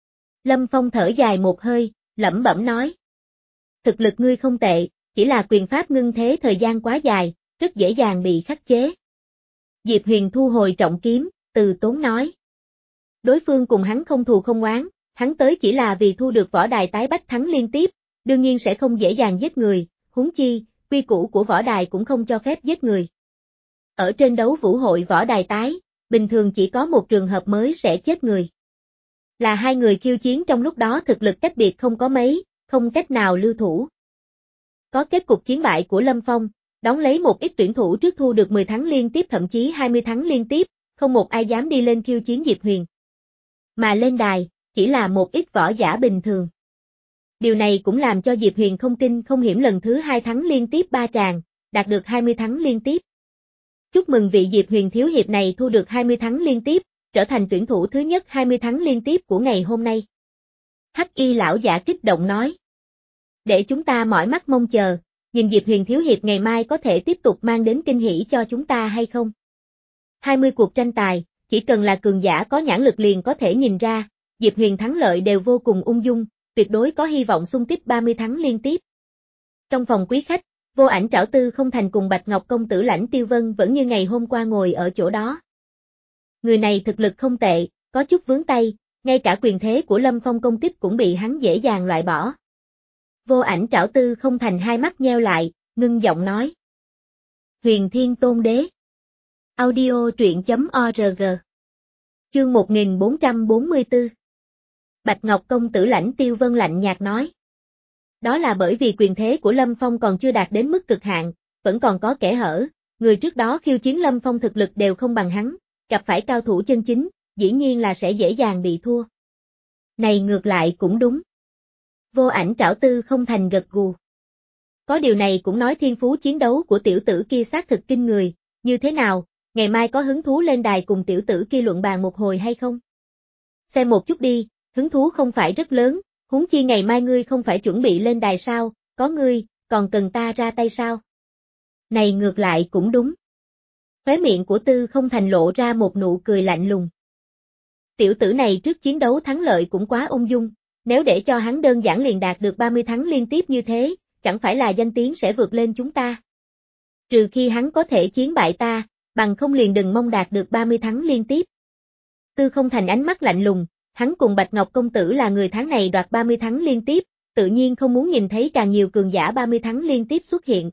Speaker 1: Lâm Phong thở dài một hơi, lẩm bẩm nói. Thực lực ngươi không tệ, chỉ là quyền pháp ngưng thế thời gian quá dài, rất dễ dàng bị khắc chế. Diệp Huyền thu hồi trọng kiếm, từ tốn nói. Đối phương cùng hắn không thù không oán, hắn tới chỉ là vì thu được võ đài tái bách thắng liên tiếp, đương nhiên sẽ không dễ dàng giết người, huống chi, quy củ của võ đài cũng không cho phép giết người. Ở trên đấu vũ hội võ đài tái, bình thường chỉ có một trường hợp mới sẽ chết người. Là hai người khiêu chiến trong lúc đó thực lực cách biệt không có mấy, không cách nào lưu thủ. Có kết cục chiến bại của Lâm Phong, đón lấy một ít tuyển thủ trước thu được mười thắng liên tiếp thậm chí hai mươi thắng liên tiếp, không một ai dám đi lên khiêu chiến Diệp Huyền. Mà lên đài, chỉ là một ít võ giả bình thường. Điều này cũng làm cho Diệp Huyền không kinh không hiểm lần thứ hai thắng liên tiếp ba tràng, đạt được hai mươi thắng liên tiếp. Chúc mừng vị Diệp Huyền thiếu hiệp này thu được hai mươi thắng liên tiếp, trở thành tuyển thủ thứ nhất hai mươi thắng liên tiếp của ngày hôm nay. Hắc y lão giả kích động nói. Để chúng ta mỏi mắt mong chờ, nhìn Diệp Huyền thiếu hiệp ngày mai có thể tiếp tục mang đến kinh hỉ cho chúng ta hay không. hai mươi cuộc tranh tài, chỉ cần là cường giả có nhãn lực liền có thể nhìn ra, Diệp Huyền thắng lợi đều vô cùng ung dung, tuyệt đối có hy vọng xung kích ba mươi thắng liên tiếp. Trong phòng quý khách, Vô Ảnh Trảo Tư Không Thành cùng Bạch Ngọc công tử Lãnh Tiêu Vân vẫn như ngày hôm qua ngồi ở chỗ đó. Người này thực lực không tệ, có chút vướng tay, ngay cả quyền thế của Lâm Phong công kích cũng bị hắn dễ dàng loại bỏ. Vô Ảnh Trảo Tư Không Thành hai mắt nheo lại, ngưng giọng nói. Huyền Thiên Tôn Đế. Audio truyện chấm org. Chương một nghìn bốn trăm bốn mươi tư. Bạch Ngọc công tử Lãnh Tiêu Vân lạnh nhạt nói. Đó là bởi vì quyền thế của Lâm Phong còn chưa đạt đến mức cực hạn, vẫn còn có kẽ hở, người trước đó khiêu chiến Lâm Phong thực lực đều không bằng hắn, gặp phải cao thủ chân chính, dĩ nhiên là sẽ dễ dàng bị thua. Này ngược lại cũng đúng. Vô Ảnh Trảo Tư không thành gật gù. Có điều này cũng nói thiên phú chiến đấu của tiểu tử kia xác thực kinh người, như thế nào, ngày mai có hứng thú lên đài cùng tiểu tử kia luận bàn một hồi hay không? Xem một chút đi, hứng thú không phải rất lớn, huống chi ngày mai ngươi không phải chuẩn bị lên đài sao, có ngươi, còn cần ta ra tay sao? Này ngược lại cũng đúng. Khóe miệng của Tư không thành lộ ra một nụ cười lạnh lùng. Tiểu tử này trước chiến đấu thắng lợi cũng quá ung dung, nếu để cho hắn đơn giản liền đạt được ba mươi thắng liên tiếp như thế, chẳng phải là danh tiếng sẽ vượt lên chúng ta. Trừ khi hắn có thể chiến bại ta, bằng không liền đừng mong đạt được ba mươi thắng liên tiếp. Tư không thành ánh mắt lạnh lùng, hắn cùng Bạch Ngọc công tử là người tháng này đoạt ba mươi thắng liên tiếp, tự nhiên không muốn nhìn thấy càng nhiều cường giả ba mươi thắng liên tiếp xuất hiện.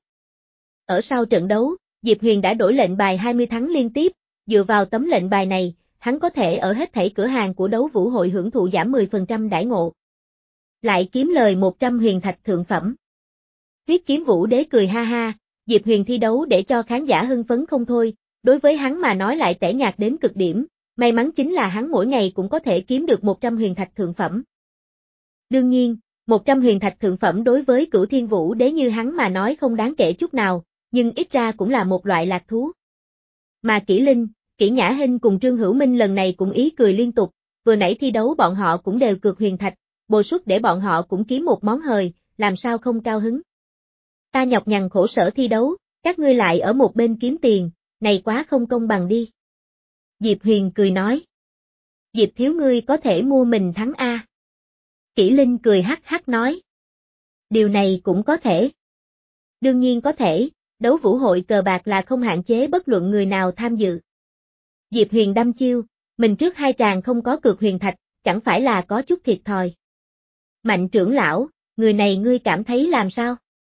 Speaker 1: Ở sau trận đấu, Diệp Huyền đã đổi lệnh bài hai mươi thắng liên tiếp, dựa vào tấm lệnh bài này, hắn có thể ở hết thảy cửa hàng của đấu vũ hội hưởng thụ giảm mười phần trăm đãi ngộ. Lại kiếm lời một trăm huyền thạch thượng phẩm. Huyết Kiếm Vũ Đế cười ha ha, Diệp Huyền thi đấu để cho khán giả hưng phấn không thôi, đối với hắn mà nói lại tẻ nhạt đến cực điểm, may mắn chính là hắn mỗi ngày cũng có thể kiếm được một trăm huyền thạch thượng phẩm. Đương nhiên, một trăm huyền thạch thượng phẩm đối với Cửu Thiên Vũ Đế như hắn mà nói không đáng kể chút nào, nhưng ít ra cũng là một loại lạc thú. Mà Kỷ Linh, Kỷ Nhã Hinh cùng Trương Hữu Minh lần này cũng ý cười liên tục, vừa nãy thi đấu bọn họ cũng đều cược huyền thạch, bồi suất để bọn họ cũng kiếm một món hời, làm sao không cao hứng. Ta nhọc nhằn khổ sở thi đấu, các ngươi lại ở một bên kiếm tiền, này quá không công bằng đi. Diệp Huyền cười nói. Diệp thiếu ngươi có thể mua mình thắng A. Kỷ Linh cười hắc hắc nói. Điều này cũng có thể. Đương nhiên có thể, đấu vũ hội cờ bạc là không hạn chế bất luận người nào tham dự. Diệp Huyền đăm chiêu, mình trước hai tràng không có cược huyền thạch, chẳng phải là có chút thiệt thòi. Mạnh trưởng lão, người này ngươi cảm thấy làm sao?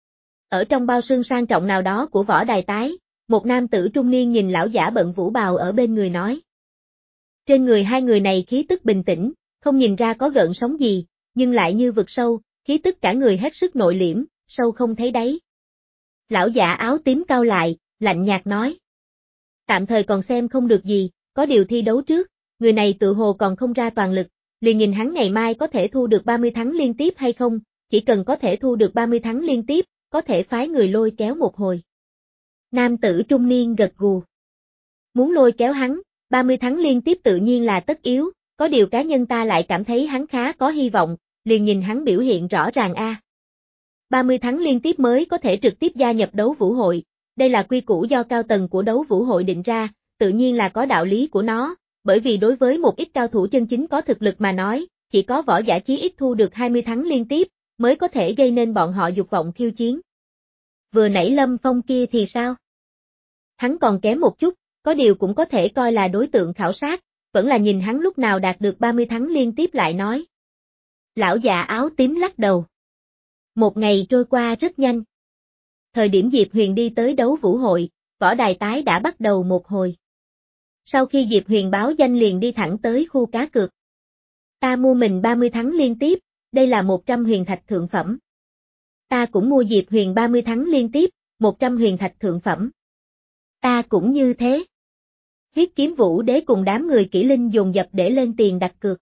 Speaker 1: Ở trong bao sương sang trọng nào đó của võ đài tái, một nam tử trung niên nhìn lão giả bận vũ bào ở bên người nói. Trên người hai người này khí tức bình tĩnh, không nhìn ra có gợn sóng gì, nhưng lại như vực sâu, khí tức cả người hết sức nội liễm, sâu không thấy đáy. Lão giả áo tím cau lại, lạnh nhạt nói. Tạm thời còn xem không được gì, có điều thi đấu trước, người này tự hồ còn không ra toàn lực, liền nhìn hắn ngày mai có thể thu được ba mươi thắng liên tiếp hay không, chỉ cần có thể thu được ba mươi thắng liên tiếp, có thể phái người lôi kéo một hồi. Nam tử trung niên gật gù. Muốn lôi kéo hắn, ba mươi thắng liên tiếp tự nhiên là tất yếu, có điều cá nhân ta lại cảm thấy hắn khá có hy vọng, liền nhìn hắn biểu hiện rõ ràng a. ba mươi thắng liên tiếp mới có thể trực tiếp gia nhập đấu vũ hội, đây là quy củ do cao tầng của đấu vũ hội định ra, tự nhiên là có đạo lý của nó, bởi vì đối với một ít cao thủ chân chính có thực lực mà nói, chỉ có võ giả chí ít thu được hai mươi thắng liên tiếp, mới có thể gây nên bọn họ dục vọng khiêu chiến. Vừa nãy Lâm Phong kia thì sao? Hắn còn kém một chút, có điều cũng có thể coi là đối tượng khảo sát, vẫn là nhìn hắn lúc nào đạt được ba mươi thắng liên tiếp lại nói. Lão già áo tím lắc đầu. Một ngày trôi qua rất nhanh. Thời điểm Diệp Huyền đi tới đấu vũ hội, võ đài tái đã bắt đầu một hồi. Sau khi Diệp Huyền báo danh liền đi thẳng tới khu cá cược. Ta mua mình ba mươi thắng liên tiếp, đây là một trăm huyền thạch thượng phẩm. Ta cũng mua Diệp Huyền ba mươi thắng liên tiếp, một trăm huyền thạch thượng phẩm. Ta cũng như thế. Huyết Kiếm Vũ Đế cùng đám người Kỷ Linh dồn dập để lên tiền đặt cược.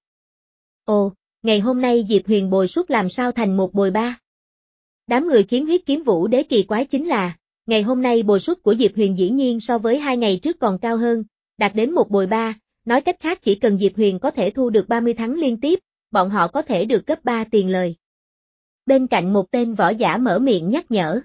Speaker 1: Ồ, ngày hôm nay Diệp Huyền bồi suất làm sao thành một bồi ba? Đám người khiến Huyết Kiếm Vũ Đế kỳ quái chính là, ngày hôm nay bồi suất của Diệp Huyền dĩ nhiên so với hai ngày trước còn cao hơn, đạt đến một bồi ba, nói cách khác chỉ cần Diệp Huyền có thể thu được ba mươi thắng liên tiếp, bọn họ có thể được gấp ba tiền lời. Bên cạnh một tên võ giả mở miệng nhắc nhở.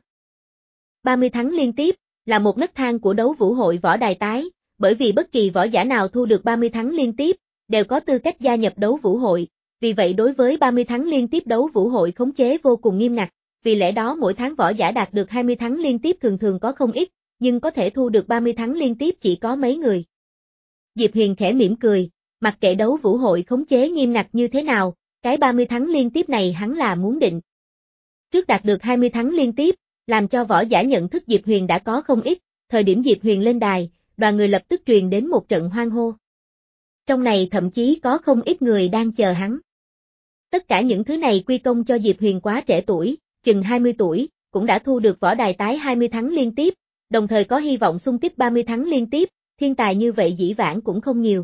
Speaker 1: ba mươi thắng liên tiếp, là một nấc thang của đấu vũ hội võ đài tái, bởi vì bất kỳ võ giả nào thu được ba mươi thắng liên tiếp, đều có tư cách gia nhập đấu vũ hội, vì vậy đối với ba mươi thắng liên tiếp đấu vũ hội khống chế vô cùng nghiêm ngặt, vì lẽ đó mỗi tháng võ giả đạt được hai mươi thắng liên tiếp thường thường có không ít, nhưng có thể thu được ba mươi thắng liên tiếp chỉ có mấy người. Diệp Huyền khẽ mỉm cười, mặc kệ đấu vũ hội khống chế nghiêm ngặt như thế nào, cái ba mươi thắng liên tiếp này hắn là muốn định. Trước đạt được hai mươi thắng liên tiếp, làm cho võ giả nhận thức Diệp Huyền đã có không ít, thời điểm Diệp Huyền lên đài, đoàn người lập tức truyền đến một trận hoan hô. Trong này thậm chí có không ít người đang chờ hắn. Tất cả những thứ này quy công cho Diệp Huyền quá trẻ tuổi, chừng hai mươi tuổi, cũng đã thu được võ đài tái hai mươi thắng liên tiếp, đồng thời có hy vọng xung kích ba mươi thắng liên tiếp, thiên tài như vậy dĩ vãng cũng không nhiều.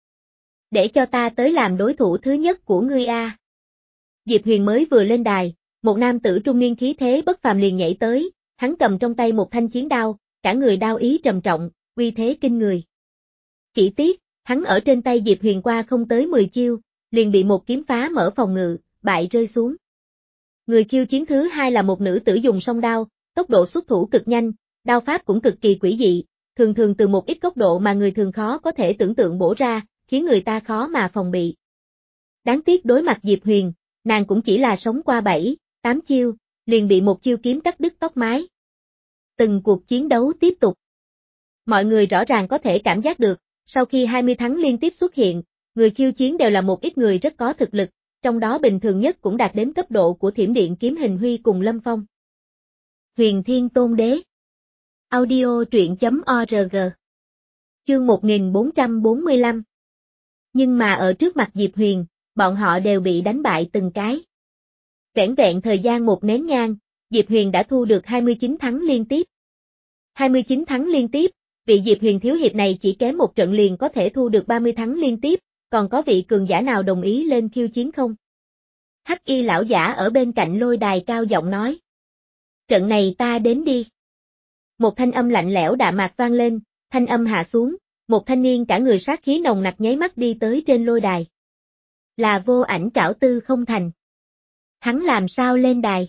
Speaker 1: Để cho ta tới làm đối thủ thứ nhất của ngươi a. Diệp Huyền mới vừa lên đài, một nam tử trung niên khí thế bất phàm liền nhảy tới, hắn cầm trong tay một thanh chiến đao, cả người đao ý trầm trọng, uy thế kinh người. Chỉ tiếc, hắn ở trên tay Diệp Huyền qua không tới mười chiêu, liền bị một kiếm phá mở phòng ngự, bại rơi xuống. Người khiêu chiến thứ hai là một nữ tử dùng song đao, tốc độ xuất thủ cực nhanh, đao pháp cũng cực kỳ quỷ dị, thường thường từ một ít góc độ mà người thường khó có thể tưởng tượng bổ ra, khiến người ta khó mà phòng bị. Đáng tiếc đối mặt Diệp Huyền, nàng cũng chỉ là sống qua bảy, tám chiêu, liền bị một chiêu kiếm cắt đứt tóc mái. Từng cuộc chiến đấu tiếp tục. Mọi người rõ ràng có thể cảm giác được, sau khi hai mươi thắng liên tiếp xuất hiện, người khiêu chiến đều là một ít người rất có thực lực, trong đó bình thường nhất cũng đạt đến cấp độ của Thiểm Điện Kiếm Hình Huy cùng Lâm Phong. Huyền Thiên Tôn Đế. Audio truyện chấm org. Chương một nghìn bốn trăm bốn mươi lăm. Nhưng mà ở trước mặt Diệp Huyền, bọn họ đều bị đánh bại từng cái. Vẻn vẹn thời gian một nén nhang, Diệp Huyền đã thu được hai mươi chín thắng liên tiếp. hai mươi chín thắng liên tiếp, vị Diệp Huyền thiếu hiệp này chỉ kém một trận liền có thể thu được ba mươi thắng liên tiếp, còn có vị cường giả nào đồng ý lên khiêu chiến không? Hắc y lão giả ở bên cạnh lôi đài cao giọng nói. Trận này ta đến đi. Một thanh âm lạnh lẽo đạm mạc vang lên, thanh âm hạ xuống, một thanh niên cả người sát khí nồng nặc nháy mắt đi tới trên lôi đài. Là Vô Ảnh Trảo Tư Không Thành. Hắn làm sao lên đài?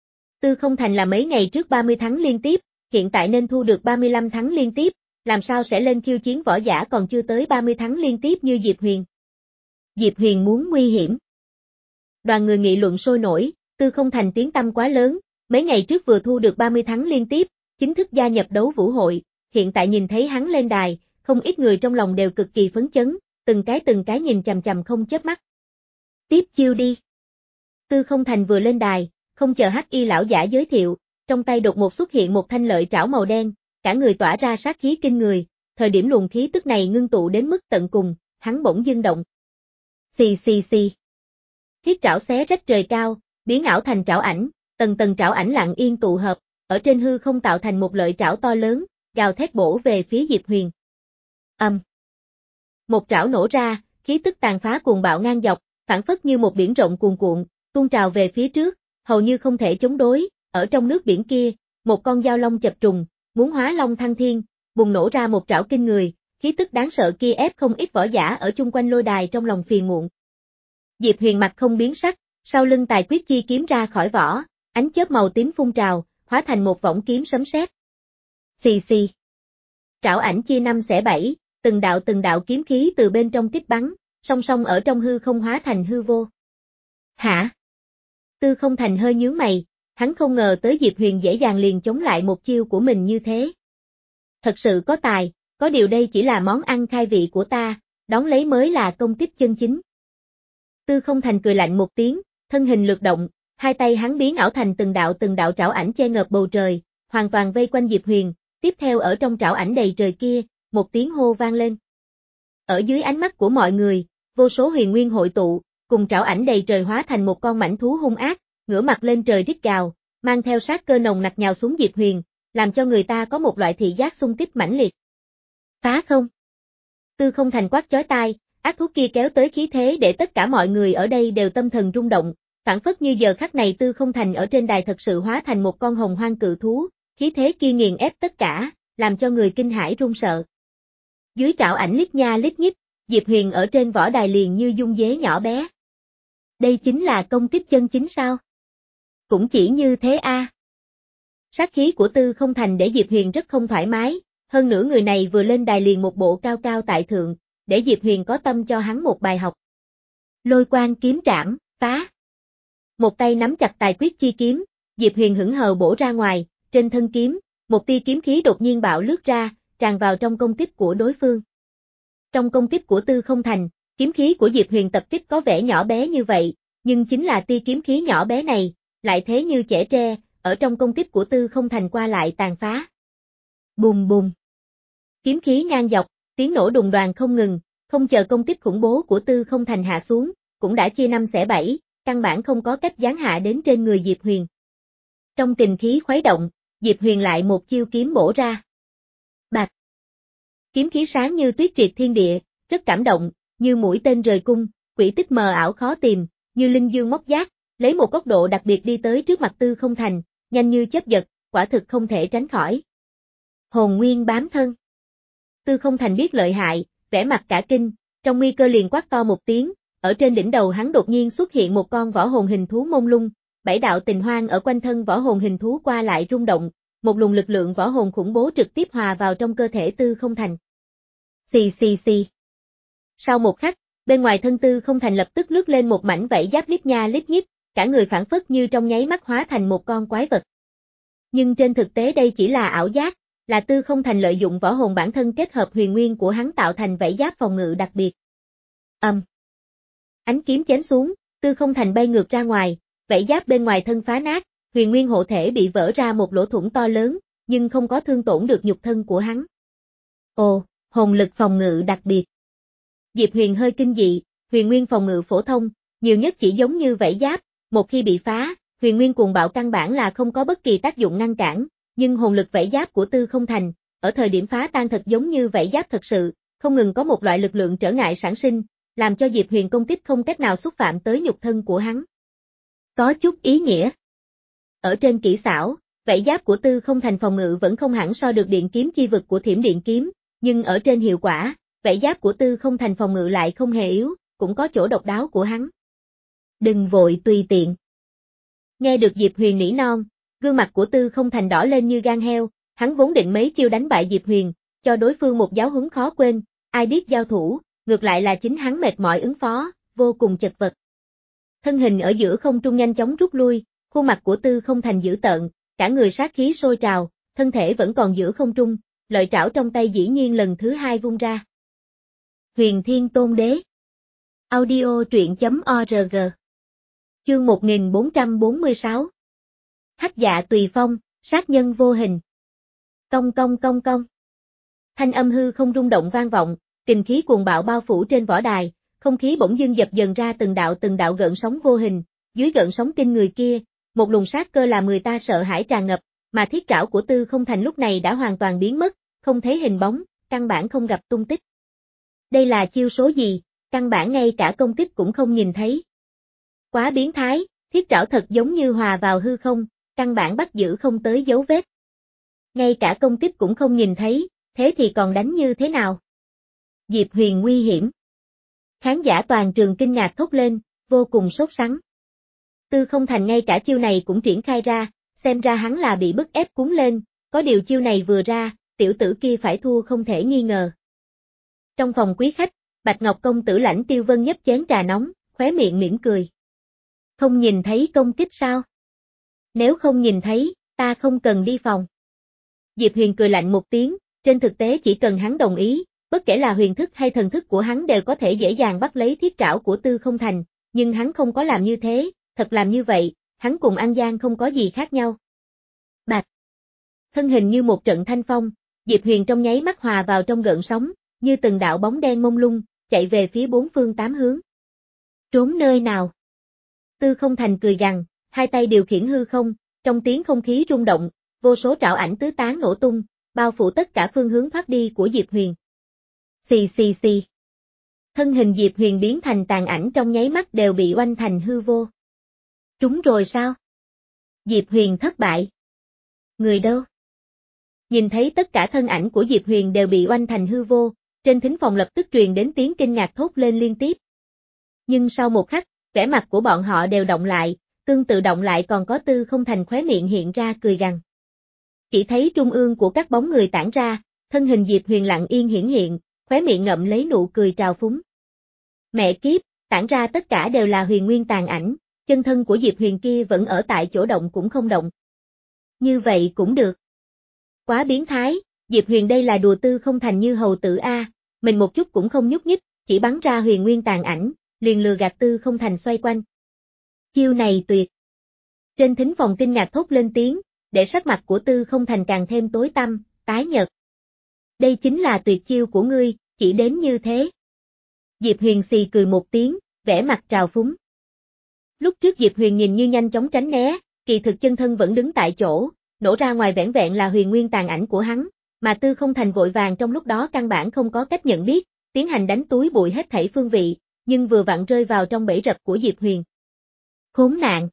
Speaker 1: Tư Không Thành là mấy ngày trước ba mươi thắng liên tiếp, hiện tại nên thu được ba mươi lăm thắng liên tiếp, làm sao sẽ lên khiêu chiến võ giả còn chưa tới ba mươi thắng liên tiếp như Diệp Huyền? Diệp Huyền muốn nguy hiểm. Đoàn người nghị luận sôi nổi, Tư Không Thành tiếng tăm quá lớn, mấy ngày trước vừa thu được ba mươi thắng liên tiếp, chính thức gia nhập đấu vũ hội, hiện tại nhìn thấy hắn lên đài, không ít người trong lòng đều cực kỳ phấn chấn, từng cái từng cái nhìn chằm chằm không chớp mắt. Tiếp chiêu đi. Tư Không Thành vừa lên đài, không chờ Hắc y lão giả giới thiệu, trong tay đột ngột xuất hiện một thanh lợi trảo màu đen, cả người tỏa ra sát khí kinh người, thời điểm luồng khí tức này ngưng tụ đến mức tận cùng, hắn bỗng dưng động. Xì xì xì. Thiết trảo xé rách trời cao, biến ảo thành trảo ảnh, tầng tầng trảo ảnh lặng yên tụ hợp, ở trên hư không tạo thành một lợi trảo to lớn, gào thét bổ về phía Diệp Huyền. Âm. Um. Một trảo nổ ra, khí tức tàn phá cuồng bạo ngang dọc, phản phất như một biển rộng cuồn cuộn, tuôn trào về phía trước, hầu như không thể chống đối, ở trong nước biển kia, một con dao long chập trùng, muốn hóa long thăng thiên, bùng nổ ra một trảo kinh người, khí tức đáng sợ kia ép không ít võ giả ở chung quanh lôi đài trong lòng phiền muộn. Diệp Huyền mặt không biến sắc, sau lưng tài quyết chi kiếm ra khỏi vỏ, ánh chớp màu tím phun trào, hóa thành một võng kiếm sấm sét. Xì xì. Trảo ảnh chia năm xẻ bảy, từng đạo từng đạo kiếm khí từ bên trong kích bắn, song song ở trong hư không hóa thành hư vô. Hả? Tư Không Thành hơi nhướng mày, hắn không ngờ tới Diệp Huyền dễ dàng liền chống lại một chiêu của mình như thế. Thật sự có tài, có điều đây chỉ là món ăn khai vị của ta, đón lấy mới là công kích chân chính. Tư Không Thành cười lạnh một tiếng, thân hình lược động, hai tay hắn biến ảo thành từng đạo từng đạo trảo ảnh che ngợp bầu trời, hoàn toàn vây quanh Diệp Huyền, tiếp theo ở trong trảo ảnh đầy trời kia, một tiếng hô vang lên. Ở dưới ánh mắt của mọi người, vô số huyền nguyên hội tụ, cùng trảo ảnh đầy trời hóa thành một con mãnh thú hung ác, ngửa mặt lên trời rít gào, mang theo sát cơ nồng nặc nhào xuống Diệp Huyền, làm cho người ta có một loại thị giác xung kích mãnh liệt. Phá không? Tư Không Thành quát chói tai, ác thú kia kéo tới khí thế để tất cả mọi người ở đây đều tâm thần rung động, phản phất như giờ khắc này Tư Không Thành ở trên đài thật sự hóa thành một con hồng hoang cự thú, khí thế kia nghiền ép tất cả, làm cho người kinh hãi run sợ. Dưới trảo ảnh lít nha lít nhít, Diệp Huyền ở trên võ đài liền như dung dế nhỏ bé. Đây chính là công kích chân chính sao? Cũng chỉ như thế a. À. Sát khí của Tư Không Thành để Diệp Huyền rất không thoải mái, hơn nữa người này vừa lên đài liền một bộ cao cao tại thượng, để Diệp Huyền có tâm cho hắn một bài học. Lôi quang kiếm trảm, phá. Một tay nắm chặt tài quyết chi kiếm, Diệp Huyền hững hờ bổ ra ngoài, trên thân kiếm, một tia kiếm khí đột nhiên bạo lướt ra, tràn vào trong công kích của đối phương. Trong công kích của Tư Không Thành, kiếm khí của Diệp Huyền tập kích có vẻ nhỏ bé như vậy, nhưng chính là tia kiếm khí nhỏ bé này, lại thế như chẻ tre, ở trong công kích của Tư Không Thành qua lại tàn phá. Bùm bùm. Kiếm khí ngang dọc, tiếng nổ đùng đoàng không ngừng, không chờ công kích khủng bố của Tư Không Thành hạ xuống, cũng đã chia năm xẻ bảy, căn bản không có cách giáng hạ đến trên người Diệp Huyền. Trong tình khí khuấy động, Diệp Huyền lại một chiêu kiếm bổ ra. Bạch. Kiếm khí sáng như tuyết triệt thiên địa, rất cảm động, như mũi tên rời cung, quỷ tích mờ ảo khó tìm, như linh dương móc giác, lấy một góc độ đặc biệt đi tới trước mặt Tư Không Thành, nhanh như chớp giật, quả thực không thể tránh khỏi. Hồn nguyên bám thân. Tư Không Thành biết lợi hại, vẻ mặt cả kinh, trong nguy cơ liền quát to một tiếng, ở trên đỉnh đầu hắn đột nhiên xuất hiện một con võ hồn hình thú mông lung, bảy đạo tình hoang ở quanh thân võ hồn hình thú qua lại rung động, một luồng lực lượng võ hồn khủng bố trực tiếp hòa vào trong cơ thể Tư Không Thành. Xì xì xì. Sau một khắc, bên ngoài thân Tư Không Thành lập tức lướt lên một mảnh vảy giáp lít nha lít nhít, cả người phản phất như trong nháy mắt hóa thành một con quái vật. Nhưng trên thực tế đây chỉ là ảo giác, là Tư Không Thành lợi dụng võ hồn bản thân kết hợp huyền nguyên của hắn tạo thành vảy giáp phòng ngự đặc biệt. Âm. Um. Ánh kiếm chém xuống, Tư Không Thành bay ngược ra ngoài, vảy giáp bên ngoài thân phá nát, huyền nguyên hộ thể bị vỡ ra một lỗ thủng to lớn, nhưng không có thương tổn được nhục thân của hắn. Ồ, hồn lực phòng ngự đặc biệt. Diệp Huyền hơi kinh dị, huyền nguyên phòng ngự phổ thông, nhiều nhất chỉ giống như vảy giáp, một khi bị phá, huyền nguyên cuồng bạo căn bản là không có bất kỳ tác dụng ngăn cản, nhưng hồn lực vảy giáp của Tư Không Thành, ở thời điểm phá tan thật giống như vảy giáp thật sự, không ngừng có một loại lực lượng trở ngại sản sinh, làm cho Diệp Huyền công kích không cách nào xúc phạm tới nhục thân của hắn. Có chút ý nghĩa. Ở trên kỹ xảo, vảy giáp của Tư Không Thành phòng ngự vẫn không hẳn so được điện kiếm chi vực của Thiểm Điện Kiếm, nhưng ở trên hiệu quả, vảy giáp của Tư Không Thành phòng ngự lại không hề yếu, cũng có chỗ độc đáo của hắn. Đừng vội tùy tiện. Nghe được Diệp Huyền nỉ non, gương mặt của Tư Không Thành đỏ lên như gan heo, hắn vốn định mấy chiêu đánh bại Diệp Huyền, cho đối phương một giáo huấn khó quên, ai biết giao thủ, ngược lại là chính hắn mệt mỏi ứng phó, vô cùng chật vật. Thân hình ở giữa không trung nhanh chóng rút lui, khuôn mặt của Tư Không Thành dữ tợn, cả người sát khí sôi trào, thân thể vẫn còn giữa không trung, lợi trảo trong tay dĩ nhiên lần thứ hai vung ra. Huyền Thiên Tôn Đế. Audio truyện chấm org. Chương một nghìn bốn trăm bốn mươi sáu. Hắc dạ tùy phong, sát nhân vô hình. Cong cong cong cong. Thanh âm hư không rung động vang vọng, kình khí cuồng bạo bao phủ trên võ đài, không khí bỗng dưng dập dần ra từng đạo từng đạo gợn sóng vô hình, dưới gợn sóng kinh người kia, một luồng sát cơ làm người ta sợ hãi tràn ngập, mà thiết trảo của Tư Không Thành lúc này đã hoàn toàn biến mất, không thấy hình bóng, căn bản không gặp tung tích. Đây là chiêu số gì, căn bản ngay cả công kích cũng không nhìn thấy. Quá biến thái, thiết trảo thật giống như hòa vào hư không, căn bản bắt giữ không tới dấu vết. Ngay cả công kích cũng không nhìn thấy, thế thì còn đánh như thế nào? Diệp Huyền nguy hiểm. Khán giả toàn trường kinh ngạc thốt lên, vô cùng sốt sắng. Tư Không Thành ngay cả chiêu này cũng triển khai ra, xem ra hắn là bị bức ép cuốn lên, có điều chiêu này vừa ra, tiểu tử kia phải thua không thể nghi ngờ. Trong phòng quý khách, Bạch Ngọc công tử Lãnh Tiêu Vân nhấp chén trà nóng, khóe miệng mỉm cười. Không nhìn thấy công kích sao? Nếu không nhìn thấy, ta không cần đi phòng. Diệp Huyền cười lạnh một tiếng, trên thực tế chỉ cần hắn đồng ý, bất kể là huyền thức hay thần thức của hắn đều có thể dễ dàng bắt lấy thiết trảo của Tư Không Thành, nhưng hắn không có làm như thế, thật làm như vậy, hắn cùng An Giang không có gì khác nhau. Bạch. Thân hình như một trận thanh phong, Diệp Huyền trong nháy mắt hòa vào trong gợn sóng, như từng đạo bóng đen mông lung, chạy về phía bốn phương tám hướng. Trốn nơi nào? Tư Không Thành cười gằn, hai tay điều khiển hư không, trong tiếng không khí rung động, vô số trảo ảnh tứ tán nổ tung, bao phủ tất cả phương hướng thoát đi của Diệp Huyền. Xì xì xì. Thân hình Diệp Huyền biến thành tàn ảnh trong nháy mắt đều bị oanh thành hư vô. Trúng rồi sao? Diệp Huyền thất bại. Người đâu? Nhìn thấy tất cả thân ảnh của Diệp Huyền đều bị oanh thành hư vô, trên thính phòng lập tức truyền đến tiếng kinh ngạc thốt lên liên tiếp. Nhưng sau một khắc, vẻ mặt của bọn họ đều động lại, tương tự động lại còn có Tư Không Thành khóe miệng hiện ra cười gằn. Chỉ thấy trung ương của các bóng người tản ra, thân hình Diệp Huyền lặng yên hiển hiện, khóe miệng ngậm lấy nụ cười trào phúng. Mẹ kiếp, tản ra tất cả đều là huyền nguyên tàn ảnh, chân thân của Diệp Huyền kia vẫn ở tại chỗ động cũng không động. Như vậy cũng được. Quá biến thái, Diệp Huyền đây là đùa Tư Không Thành như hầu tử A, mình một chút cũng không nhúc nhích, chỉ bắn ra huyền nguyên tàn ảnh, liền lừa gạt Tư Không Thành xoay quanh. Chiêu này tuyệt. Trên thính phòng kinh ngạc thốt lên tiếng, để sắc mặt của Tư Không Thành càng thêm tối tăm, tái nhợt. Đây chính là tuyệt chiêu của ngươi, chỉ đến như thế. Diệp Huyền xì cười một tiếng, vẻ mặt trào phúng. Lúc trước Diệp Huyền nhìn như nhanh chóng tránh né, kỳ thực chân thân vẫn đứng tại chỗ, nổ ra ngoài vẻn vẹn là huyền nguyên tàn ảnh của hắn, mà Tư Không Thành vội vàng trong lúc đó căn bản không có cách nhận biết, tiến hành đánh túi bụi hết thảy phương vị, nhưng vừa vặn rơi vào trong bẫy rập của Diệp Huyền. Khốn nạn!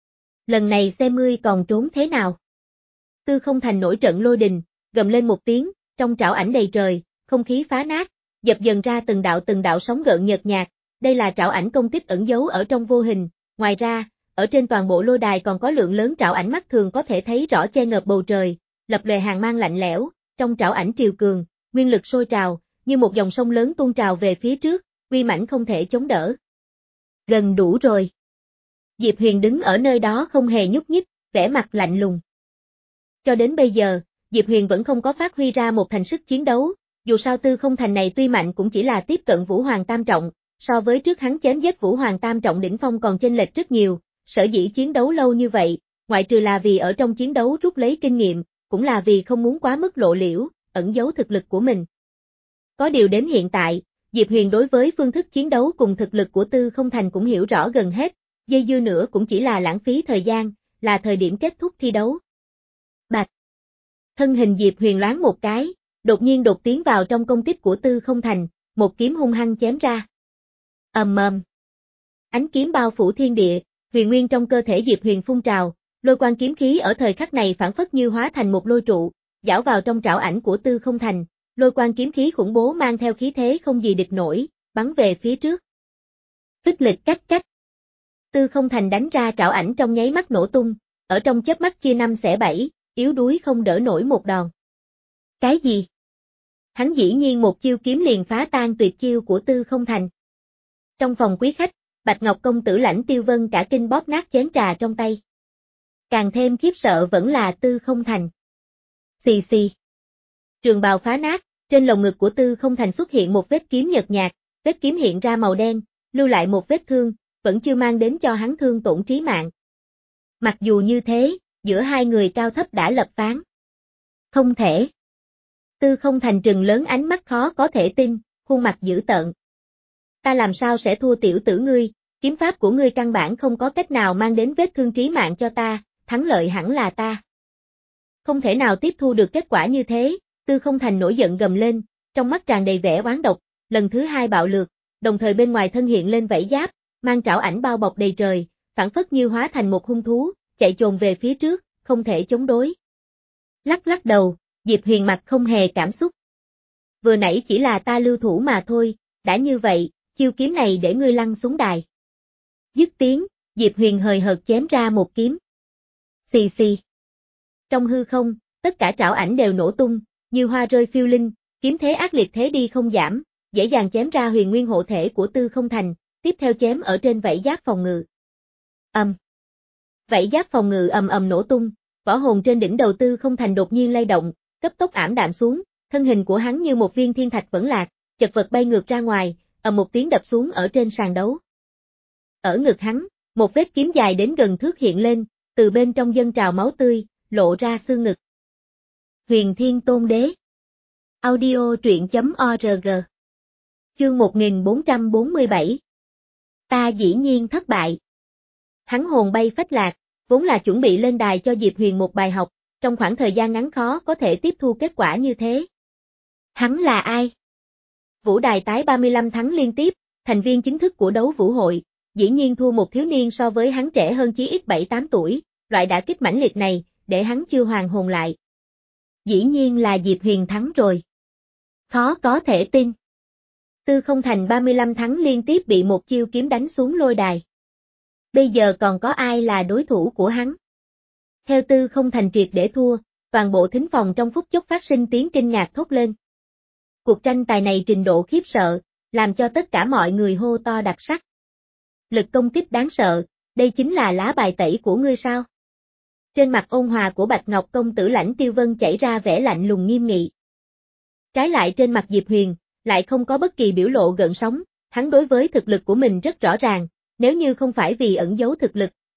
Speaker 1: Lần này xem ngươi còn trốn thế nào? Tư Không Thành nổi trận lôi đình, gầm lên một tiếng, trong trảo ảnh đầy trời, không khí phá nát, dập dần ra từng đạo từng đạo sóng gợn nhợt nhạt, đây là trảo ảnh công kích ẩn giấu ở trong vô hình, ngoài ra, ở trên toàn bộ lôi đài còn có lượng lớn trảo ảnh mắt thường có thể thấy rõ che ngợp bầu trời, lập lòe hàng mang lạnh lẽo, trong trảo ảnh triều cường, nguyên lực sôi trào, như một dòng sông lớn tuôn trào về phía trước, uy mãnh không thể chống đỡ. Gần đủ rồi. Diệp Huyền đứng ở nơi đó không hề nhúc nhích, vẻ mặt lạnh lùng. Cho đến bây giờ, Diệp Huyền vẫn không có phát huy ra một thành sức chiến đấu, dù sao Tư Không Thành này tuy mạnh cũng chỉ là tiếp cận Vũ Hoàng Tam Trọng, so với trước hắn chém giết Vũ Hoàng Tam Trọng đỉnh phong còn chênh lệch rất nhiều, sở dĩ chiến đấu lâu như vậy, ngoại trừ là vì ở trong chiến đấu rút lấy kinh nghiệm, cũng là vì không muốn quá mức lộ liễu, ẩn giấu thực lực của mình. Có điều đến hiện tại, Diệp Huyền đối với phương thức chiến đấu cùng thực lực của Tư Không Thành cũng hiểu rõ gần hết, dây dưa nữa cũng chỉ là lãng phí thời gian, là thời điểm kết thúc thi đấu. Bạch! Thân hình Diệp Huyền loáng một cái, đột nhiên đột tiến vào trong công kích của Tư Không Thành, một kiếm hung hăng chém ra. Ầm ầm. Ánh kiếm bao phủ thiên địa, huyền nguyên trong cơ thể Diệp Huyền phun trào, lôi quang kiếm khí ở thời khắc này phản phất như hóa thành một lôi trụ, giảo vào trong trảo ảnh của Tư Không Thành, lôi quang kiếm khí khủng bố mang theo khí thế không gì địch nổi, bắn về phía trước. Phích lịch cách cách. Tư Không Thành đánh ra trảo ảnh trong nháy mắt nổ tung, ở trong chớp mắt chia năm xẻ bảy, yếu đuối không đỡ nổi một đòn. Cái gì? Hắn dĩ nhiên một chiêu kiếm liền phá tan tuyệt chiêu của Tư Không Thành. Trong phòng quý khách, Bạch Ngọc công tử Lãnh Tiêu Vân cả kinh bóp nát chén trà trong tay. Càng thêm khiếp sợ vẫn là Tư Không Thành. Xì xì. Trường bào phá nát, trên lồng ngực của Tư Không Thành xuất hiện một vết kiếm nhợt nhạt, vết kiếm hiện ra màu đen, lưu lại một vết thương, vẫn chưa mang đến cho hắn thương tổn trí mạng. Mặc dù như thế, giữa hai người cao thấp đã lập phán. Không thể. Tư Không Thành trừng lớn ánh mắt khó có thể tin, khuôn mặt dữ tợn. Ta làm sao sẽ thua tiểu tử ngươi, kiếm pháp của ngươi căn bản không có cách nào mang đến vết thương trí mạng cho ta, thắng lợi hẳn là ta. Không thể nào tiếp thu được kết quả như thế, Tư Không Thành nổi giận gầm lên, trong mắt tràn đầy vẻ oán độc, lần thứ hai bạo lược, đồng thời bên ngoài thân hiện lên vảy giáp, mang trảo ảnh bao bọc đầy trời, phản phất như hóa thành một hung thú, chạy chồm về phía trước, không thể chống đối. Lắc lắc đầu, Diệp Huyền mặt không hề cảm xúc. Vừa nãy chỉ là ta lưu thủ mà thôi, đã như vậy, chiêu kiếm này để ngươi lăn xuống đài. Dứt tiếng, Diệp Huyền hời hợt chém ra một kiếm. Xì xì. Trong hư không, tất cả trảo ảnh đều nổ tung, như hoa rơi phiêu linh, kiếm thế ác liệt thế đi không giảm, dễ dàng chém ra huyền nguyên hộ thể của Tư Không Thành, tiếp theo chém ở trên vảy giáp phòng ngự. Ầm. Um. Vảy giáp phòng ngự ầm ầm nổ tung, võ hồn trên đỉnh đầu Tư Không Thành đột nhiên lay động, cấp tốc ảm đạm xuống, thân hình của hắn như một viên thiên thạch vẫn lạc, chật vật bay ngược ra ngoài, ầm một tiếng đập xuống ở trên sàn đấu. Ở ngực hắn, một vết kiếm dài đến gần thước hiện lên, từ bên trong dâng trào máu tươi, lộ ra xương ngực. Huyền Thiên Tôn Đế. Audio truyện chấm org. Chương một nghìn bốn trăm bốn mươi bảy. Ta dĩ nhiên thất bại. Hắn hồn bay phách lạc, vốn là chuẩn bị lên đài cho Diệp Huyền một bài học, trong khoảng thời gian ngắn khó có thể tiếp thu kết quả như thế. Hắn là ai? Vũ đài tái ba mươi lăm tháng liên tiếp, thành viên chính thức của đấu vũ hội, dĩ nhiên thua một thiếu niên so với hắn trẻ hơn chí ít bảy tám tuổi, loại đả kích mãnh liệt này, để hắn chưa hoàn hồn lại. Dĩ nhiên là Diệp Huyền thắng rồi. Khó có thể tin. Tư Không Thành ba mươi lăm tháng liên tiếp bị một chiêu kiếm đánh xuống lôi đài. Bây giờ còn có ai là đối thủ của hắn? Theo Tư Không Thành triệt để thua, toàn bộ thính phòng trong phút chốc phát sinh tiếng kinh ngạc thốt lên. Cuộc tranh tài này trình độ khiếp sợ, làm cho tất cả mọi người hô to đặc sắc. Lực công kích đáng sợ, đây chính là lá bài tẩy của ngươi sao? Trên mặt ôn hòa của Bạch Ngọc công tử Lãnh Tiêu Vân chảy ra vẻ lạnh lùng nghiêm nghị. Trái lại trên mặt Diệp Huyền, lại không có bất kỳ biểu lộ gợn sóng, hắn đối với thực lực của mình rất rõ ràng, nếu như không phải vì ẩn giấu thực lực,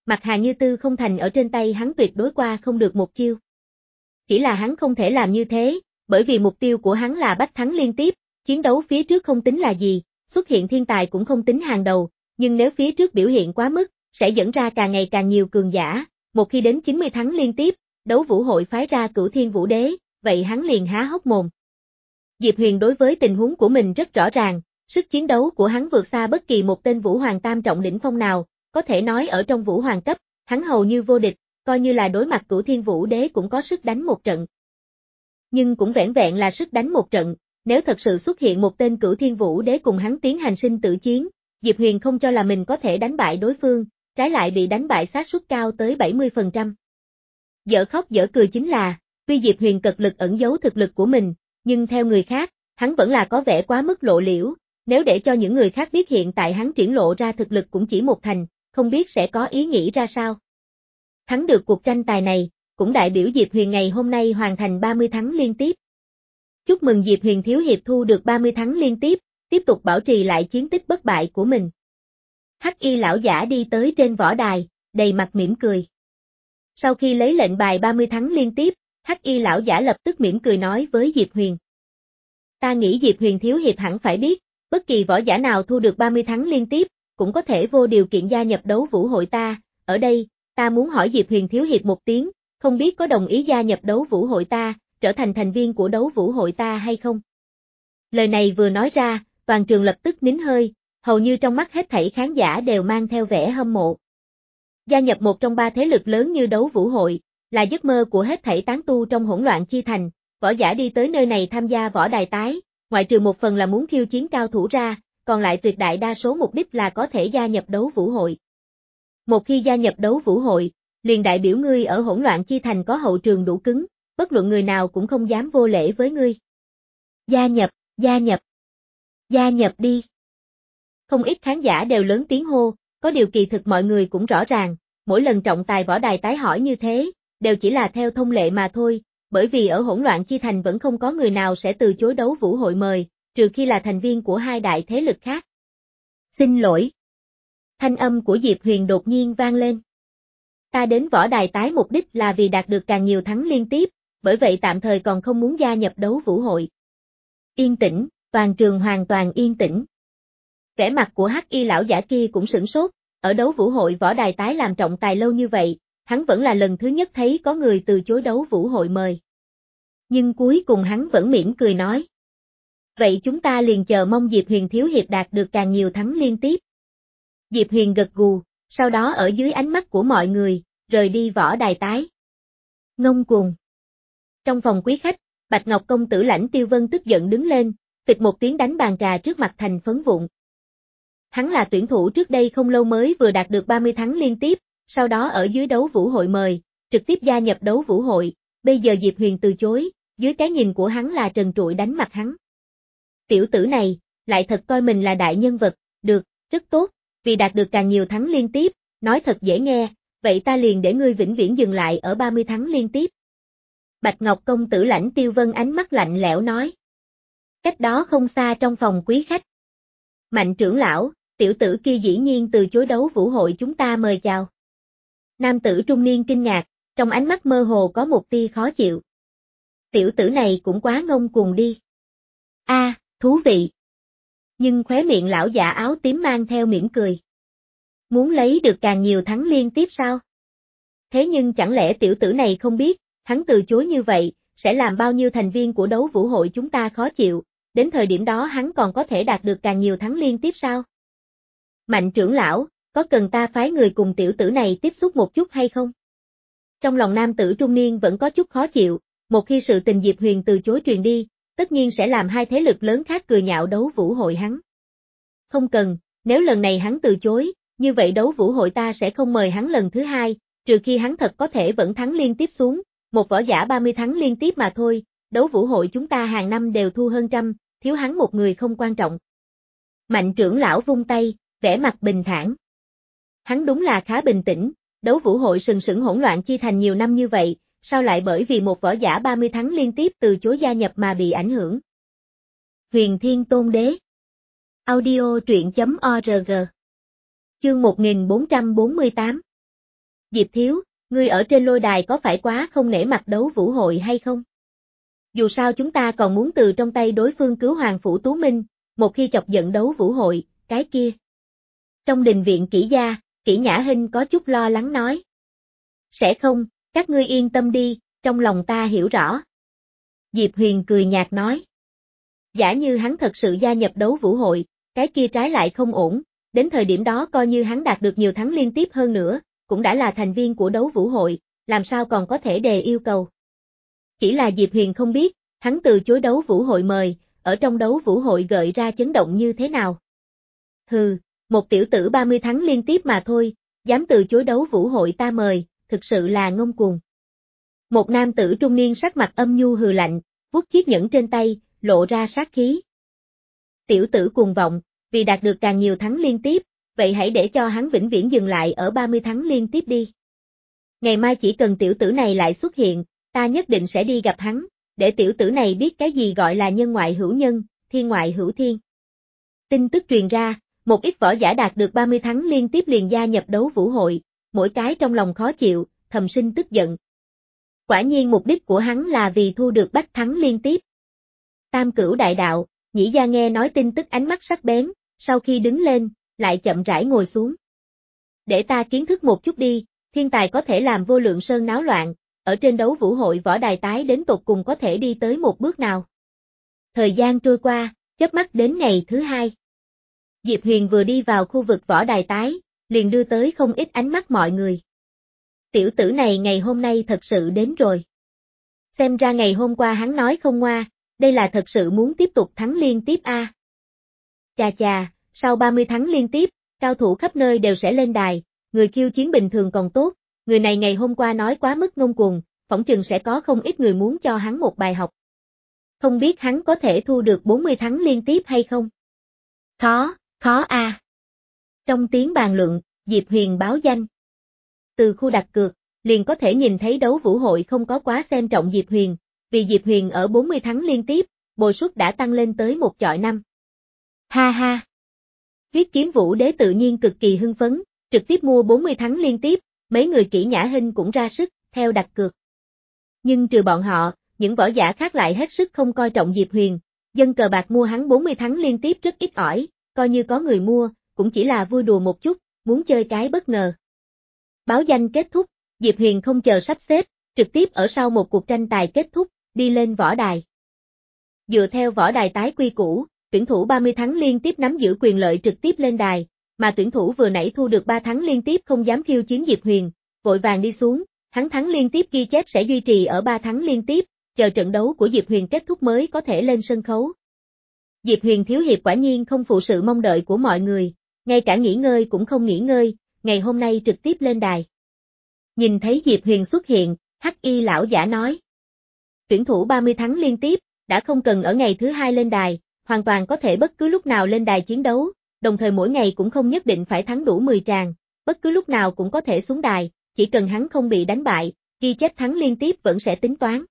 Speaker 1: Mặt Hà Như Tư không thành ở trên tay hắn tuyệt đối qua không được một chiêu. Chỉ là hắn không thể làm như thế, bởi vì mục tiêu của hắn là bách thắng liên tiếp, chiến đấu phía trước không tính là gì, xuất hiện thiên tài cũng không tính hàng đầu, nhưng nếu phía trước biểu hiện quá mức, sẽ dẫn ra càng ngày càng nhiều cường giả, một khi đến chín mươi thắng liên tiếp, đấu vũ hội phái ra Cửu Thiên Vũ Đế, vậy hắn liền há hốc mồm. Diệp Huyền đối với tình huống của mình rất rõ ràng, sức chiến đấu của hắn vượt xa bất kỳ một tên Vũ Hoàng tam trọng đỉnh phong nào, có thể nói ở trong Vũ Hoàng cấp, hắn hầu như vô địch, coi như là đối mặt Cửu Thiên Vũ Đế cũng có sức đánh một trận. Nhưng cũng vẻn vẹn là sức đánh một trận, nếu thật sự xuất hiện một tên Cửu Thiên Vũ Đế cùng hắn tiến hành sinh tử chiến, Diệp Huyền không cho là mình có thể đánh bại đối phương, trái lại bị đánh bại xác suất cao tới bảy mươi phần trăm. Dở khóc dở cười chính là, tuy Diệp Huyền cật lực ẩn giấu thực lực của mình, nhưng theo người khác, hắn vẫn là có vẻ quá mức lộ liễu, nếu để cho những người khác biết hiện tại hắn triển lộ ra thực lực cũng chỉ một thành, không biết sẽ có ý nghĩ ra sao. Thắng được cuộc tranh tài này, cũng đại biểu Diệp Huyền ngày hôm nay hoàn thành ba mươi thắng liên tiếp. Chúc mừng Diệp Huyền thiếu hiệp thu được ba mươi thắng liên tiếp, tiếp tục bảo trì lại chiến tích bất bại của mình. Hắc Y lão giả đi tới trên võ đài, đầy mặt mỉm cười. Sau khi lấy lệnh bài ba mươi thắng liên tiếp, Hắc Y lão giả lập tức mỉm cười nói với Diệp Huyền. Ta nghĩ Diệp Huyền thiếu hiệp hẳn phải biết, bất kỳ võ giả nào thu được ba mươi thắng liên tiếp, cũng có thể vô điều kiện gia nhập đấu vũ hội ta, ở đây, ta muốn hỏi Diệp Huyền thiếu hiệp một tiếng, không biết có đồng ý gia nhập đấu vũ hội ta, trở thành thành viên của đấu vũ hội ta hay không? Lời này vừa nói ra, toàn trường lập tức nín hơi, hầu như trong mắt hết thảy khán giả đều mang theo vẻ hâm mộ. Gia nhập một trong ba thế lực lớn như đấu vũ hội, là giấc mơ của hết thảy tán tu trong hỗn loạn chi thành, võ giả đi tới nơi này tham gia võ đài tái, ngoại trừ một phần là muốn khiêu chiến cao thủ ra, còn lại tuyệt đại đa số mục đích là có thể gia nhập đấu vũ hội. Một khi gia nhập đấu vũ hội, liền đại biểu ngươi ở hỗn loạn chi thành có hậu trường đủ cứng, bất luận người nào cũng không dám vô lễ với ngươi. Gia nhập, gia nhập, gia nhập đi. Không ít khán giả đều lớn tiếng hô, có điều kỳ thực mọi người cũng rõ ràng, mỗi lần trọng tài võ đài tái hỏi như thế, đều chỉ là theo thông lệ mà thôi, bởi vì ở hỗn loạn chi thành vẫn không có người nào sẽ từ chối đấu vũ hội mời, trừ khi là thành viên của hai đại thế lực khác. Xin lỗi. Thanh âm của Diệp Huyền đột nhiên vang lên. Ta đến võ đài tái mục đích là vì đạt được càng nhiều thắng liên tiếp, bởi vậy tạm thời còn không muốn gia nhập đấu vũ hội. Yên tĩnh, toàn trường hoàn toàn yên tĩnh. Vẻ mặt của Hắc Y lão giả kia cũng sửng sốt, ở đấu vũ hội võ đài tái làm trọng tài lâu như vậy, hắn vẫn là lần thứ nhất thấy có người từ chối đấu vũ hội mời. Nhưng cuối cùng hắn vẫn mỉm cười nói. Vậy chúng ta liền chờ mong Diệp Huyền thiếu hiệp đạt được càng nhiều thắng liên tiếp. Diệp Huyền gật gù, sau đó ở dưới ánh mắt của mọi người, rời đi võ đài tái. Ngông cuồng. Trong phòng quý khách, Bạch Ngọc công tử Lãnh Tiêu Vân tức giận đứng lên, phịch một tiếng đánh bàn trà trước mặt thành phấn vụn. Hắn là tuyển thủ trước đây không lâu mới vừa đạt được ba mươi thắng liên tiếp, sau đó ở dưới đấu vũ hội mời, trực tiếp gia nhập đấu vũ hội, bây giờ Diệp Huyền từ chối, dưới cái nhìn của hắn là trần trụi đánh mặt hắn. Tiểu tử này, lại thật coi mình là đại nhân vật, được, rất tốt, vì đạt được càng nhiều thắng liên tiếp, nói thật dễ nghe, vậy ta liền để ngươi vĩnh viễn dừng lại ở ba mươi thắng liên tiếp. Bạch Ngọc công tử Lãnh Tiêu Vân ánh mắt lạnh lẽo nói. Cách đó không xa trong phòng quý khách. Mạnh trưởng lão, tiểu tử kia dĩ nhiên từ chối đấu vũ hội chúng ta mời chào. Nam tử trung niên kinh ngạc, trong ánh mắt mơ hồ có một tia khó chịu. Tiểu tử này cũng quá ngông cuồng đi. A, à, thú vị. Nhưng khóe miệng lão giả áo tím mang theo mỉm cười. Muốn lấy được càng nhiều thắng liên tiếp sao? Thế nhưng chẳng lẽ tiểu tử này không biết, hắn từ chối như vậy, sẽ làm bao nhiêu thành viên của đấu vũ hội chúng ta khó chịu, đến thời điểm đó hắn còn có thể đạt được càng nhiều thắng liên tiếp sao? Mạnh trưởng lão, có cần ta phái người cùng tiểu tử này tiếp xúc một chút hay không? Trong lòng nam tử trung niên vẫn có chút khó chịu, một khi sự tình Diệp Huyền từ chối truyền đi, tất nhiên sẽ làm hai thế lực lớn khác cười nhạo đấu vũ hội hắn. Không cần, nếu lần này hắn từ chối, như vậy đấu vũ hội ta sẽ không mời hắn lần thứ hai, trừ khi hắn thật có thể vẫn thắng liên tiếp xuống, một võ giả ba mươi thắng liên tiếp mà thôi, đấu vũ hội chúng ta hàng năm đều thu hơn trăm, thiếu hắn một người không quan trọng. Mạnh trưởng lão vung tay, vẻ mặt bình thản. Hắn đúng là khá bình tĩnh, đấu vũ hội sừng sững hỗn loạn chi thành nhiều năm như vậy, sao lại bởi vì một võ giả ba mươi thắng liên tiếp từ chối gia nhập mà bị ảnh hưởng? Huyền Thiên Tôn Đế. Audio truyện chấm org. Chương một nghìn bốn trăm bốn mươi tám. Diệp Thiếu, ngươi ở trên lôi đài có phải quá không nể mặt đấu vũ hội hay không? Dù sao chúng ta còn muốn từ trong tay đối phương cứu Hoàng Phủ Tú Minh, một khi chọc giận đấu vũ hội, cái kia. Trong đình viện Kỷ gia, Kỷ Nhã Hinh có chút lo lắng nói. Sẽ không, các ngươi yên tâm đi, trong lòng ta hiểu rõ. Diệp Huyền cười nhạt nói. Giả như hắn thật sự gia nhập đấu vũ hội, cái kia trái lại không ổn, đến thời điểm đó coi như hắn đạt được nhiều thắng liên tiếp hơn nữa, cũng đã là thành viên của đấu vũ hội, làm sao còn có thể đề yêu cầu. Chỉ là Diệp Huyền không biết, hắn từ chối đấu vũ hội mời, ở trong đấu vũ hội gợi ra chấn động như thế nào. Hừ, một tiểu tử ba mươi thắng liên tiếp mà thôi, dám từ chối đấu vũ hội ta mời, thực sự là ngông cuồng. Một nam tử trung niên sắc mặt âm nhu hừ lạnh, vuốt chiếc nhẫn trên tay, lộ ra sát khí. Tiểu tử cuồng vọng, vì đạt được càng nhiều thắng liên tiếp, vậy hãy để cho hắn vĩnh viễn dừng lại ở ba mươi thắng liên tiếp đi. Ngày mai chỉ cần tiểu tử này lại xuất hiện, ta nhất định sẽ đi gặp hắn, để tiểu tử này biết cái gì gọi là nhân ngoại hữu nhân, thiên ngoại hữu thiên. Tin tức truyền ra, một ít võ giả đạt được ba mươi thắng liên tiếp liền gia nhập đấu vũ hội, mỗi cái trong lòng khó chịu, thầm sinh tức giận. Quả nhiên mục đích của hắn là vì thu được bách thắng liên tiếp. Tam cửu đại đạo, Nhĩ Gia nghe nói tin tức ánh mắt sắc bén, sau khi đứng lên, lại chậm rãi ngồi xuống. Để ta kiến thức một chút đi, thiên tài có thể làm vô lượng sơn náo loạn, ở trên đấu vũ hội võ đài tái đến tột cùng có thể đi tới một bước nào. Thời gian trôi qua, chớp mắt đến ngày thứ hai. Diệp Huyền vừa đi vào khu vực võ đài tái, liền đưa tới không ít ánh mắt mọi người. Tiểu tử này ngày hôm nay thật sự đến rồi. Xem ra ngày hôm qua hắn nói không ngoa, đây là thật sự muốn tiếp tục thắng liên tiếp a. À. Chà chà, sau ba mươi thắng liên tiếp, cao thủ khắp nơi đều sẽ lên đài, người khiêu chiến bình thường còn tốt, người này ngày hôm qua nói quá mức ngông cuồng, phỏng chừng sẽ có không ít người muốn cho hắn một bài học. Không biết hắn có thể thu được bốn mươi thắng liên tiếp hay không? Khó, khó a. À. Trong tiếng bàn luận, Diệp Huyền báo danh. Từ khu đặt cược, liền có thể nhìn thấy đấu vũ hội không có quá xem trọng Diệp Huyền, vì Diệp Huyền ở bốn mươi thắng liên tiếp, bội suất đã tăng lên tới một chọi năm. Ha ha! Huyết Kiếm Vũ Đế tự nhiên cực kỳ hưng phấn, trực tiếp mua bốn mươi thắng liên tiếp, mấy người Kỷ Nhã Hinh cũng ra sức, theo đặt cược. Nhưng trừ bọn họ, những võ giả khác lại hết sức không coi trọng Diệp Huyền, dân cờ bạc mua hắn bốn mươi thắng liên tiếp rất ít ỏi, coi như có người mua, cũng chỉ là vui đùa một chút, muốn chơi cái bất ngờ. Báo danh kết thúc, Diệp Huyền không chờ sắp xếp, trực tiếp ở sau một cuộc tranh tài kết thúc, đi lên võ đài. Dựa theo võ đài tái quy củ, tuyển thủ ba mươi thắng liên tiếp nắm giữ quyền lợi trực tiếp lên đài, mà tuyển thủ vừa nãy thu được ba thắng liên tiếp không dám khiêu chiến Diệp Huyền, vội vàng đi xuống, hắn thắng liên tiếp ghi chép sẽ duy trì ở ba thắng liên tiếp, chờ trận đấu của Diệp Huyền kết thúc mới có thể lên sân khấu. Diệp Huyền thiếu hiệp quả nhiên không phụ sự mong đợi của mọi người, ngay cả nghỉ ngơi cũng không nghỉ ngơi, ngày hôm nay trực tiếp lên đài. Nhìn thấy Diệp Huyền xuất hiện, Hắc Y lão giả nói. Tuyển thủ ba mươi thắng liên tiếp, đã không cần ở ngày thứ hai lên đài, hoàn toàn có thể bất cứ lúc nào lên đài chiến đấu, đồng thời mỗi ngày cũng không nhất định phải thắng đủ mười tràng, bất cứ lúc nào cũng có thể xuống đài, chỉ cần hắn không bị đánh bại, ghi chép thắng liên tiếp vẫn sẽ tính toán.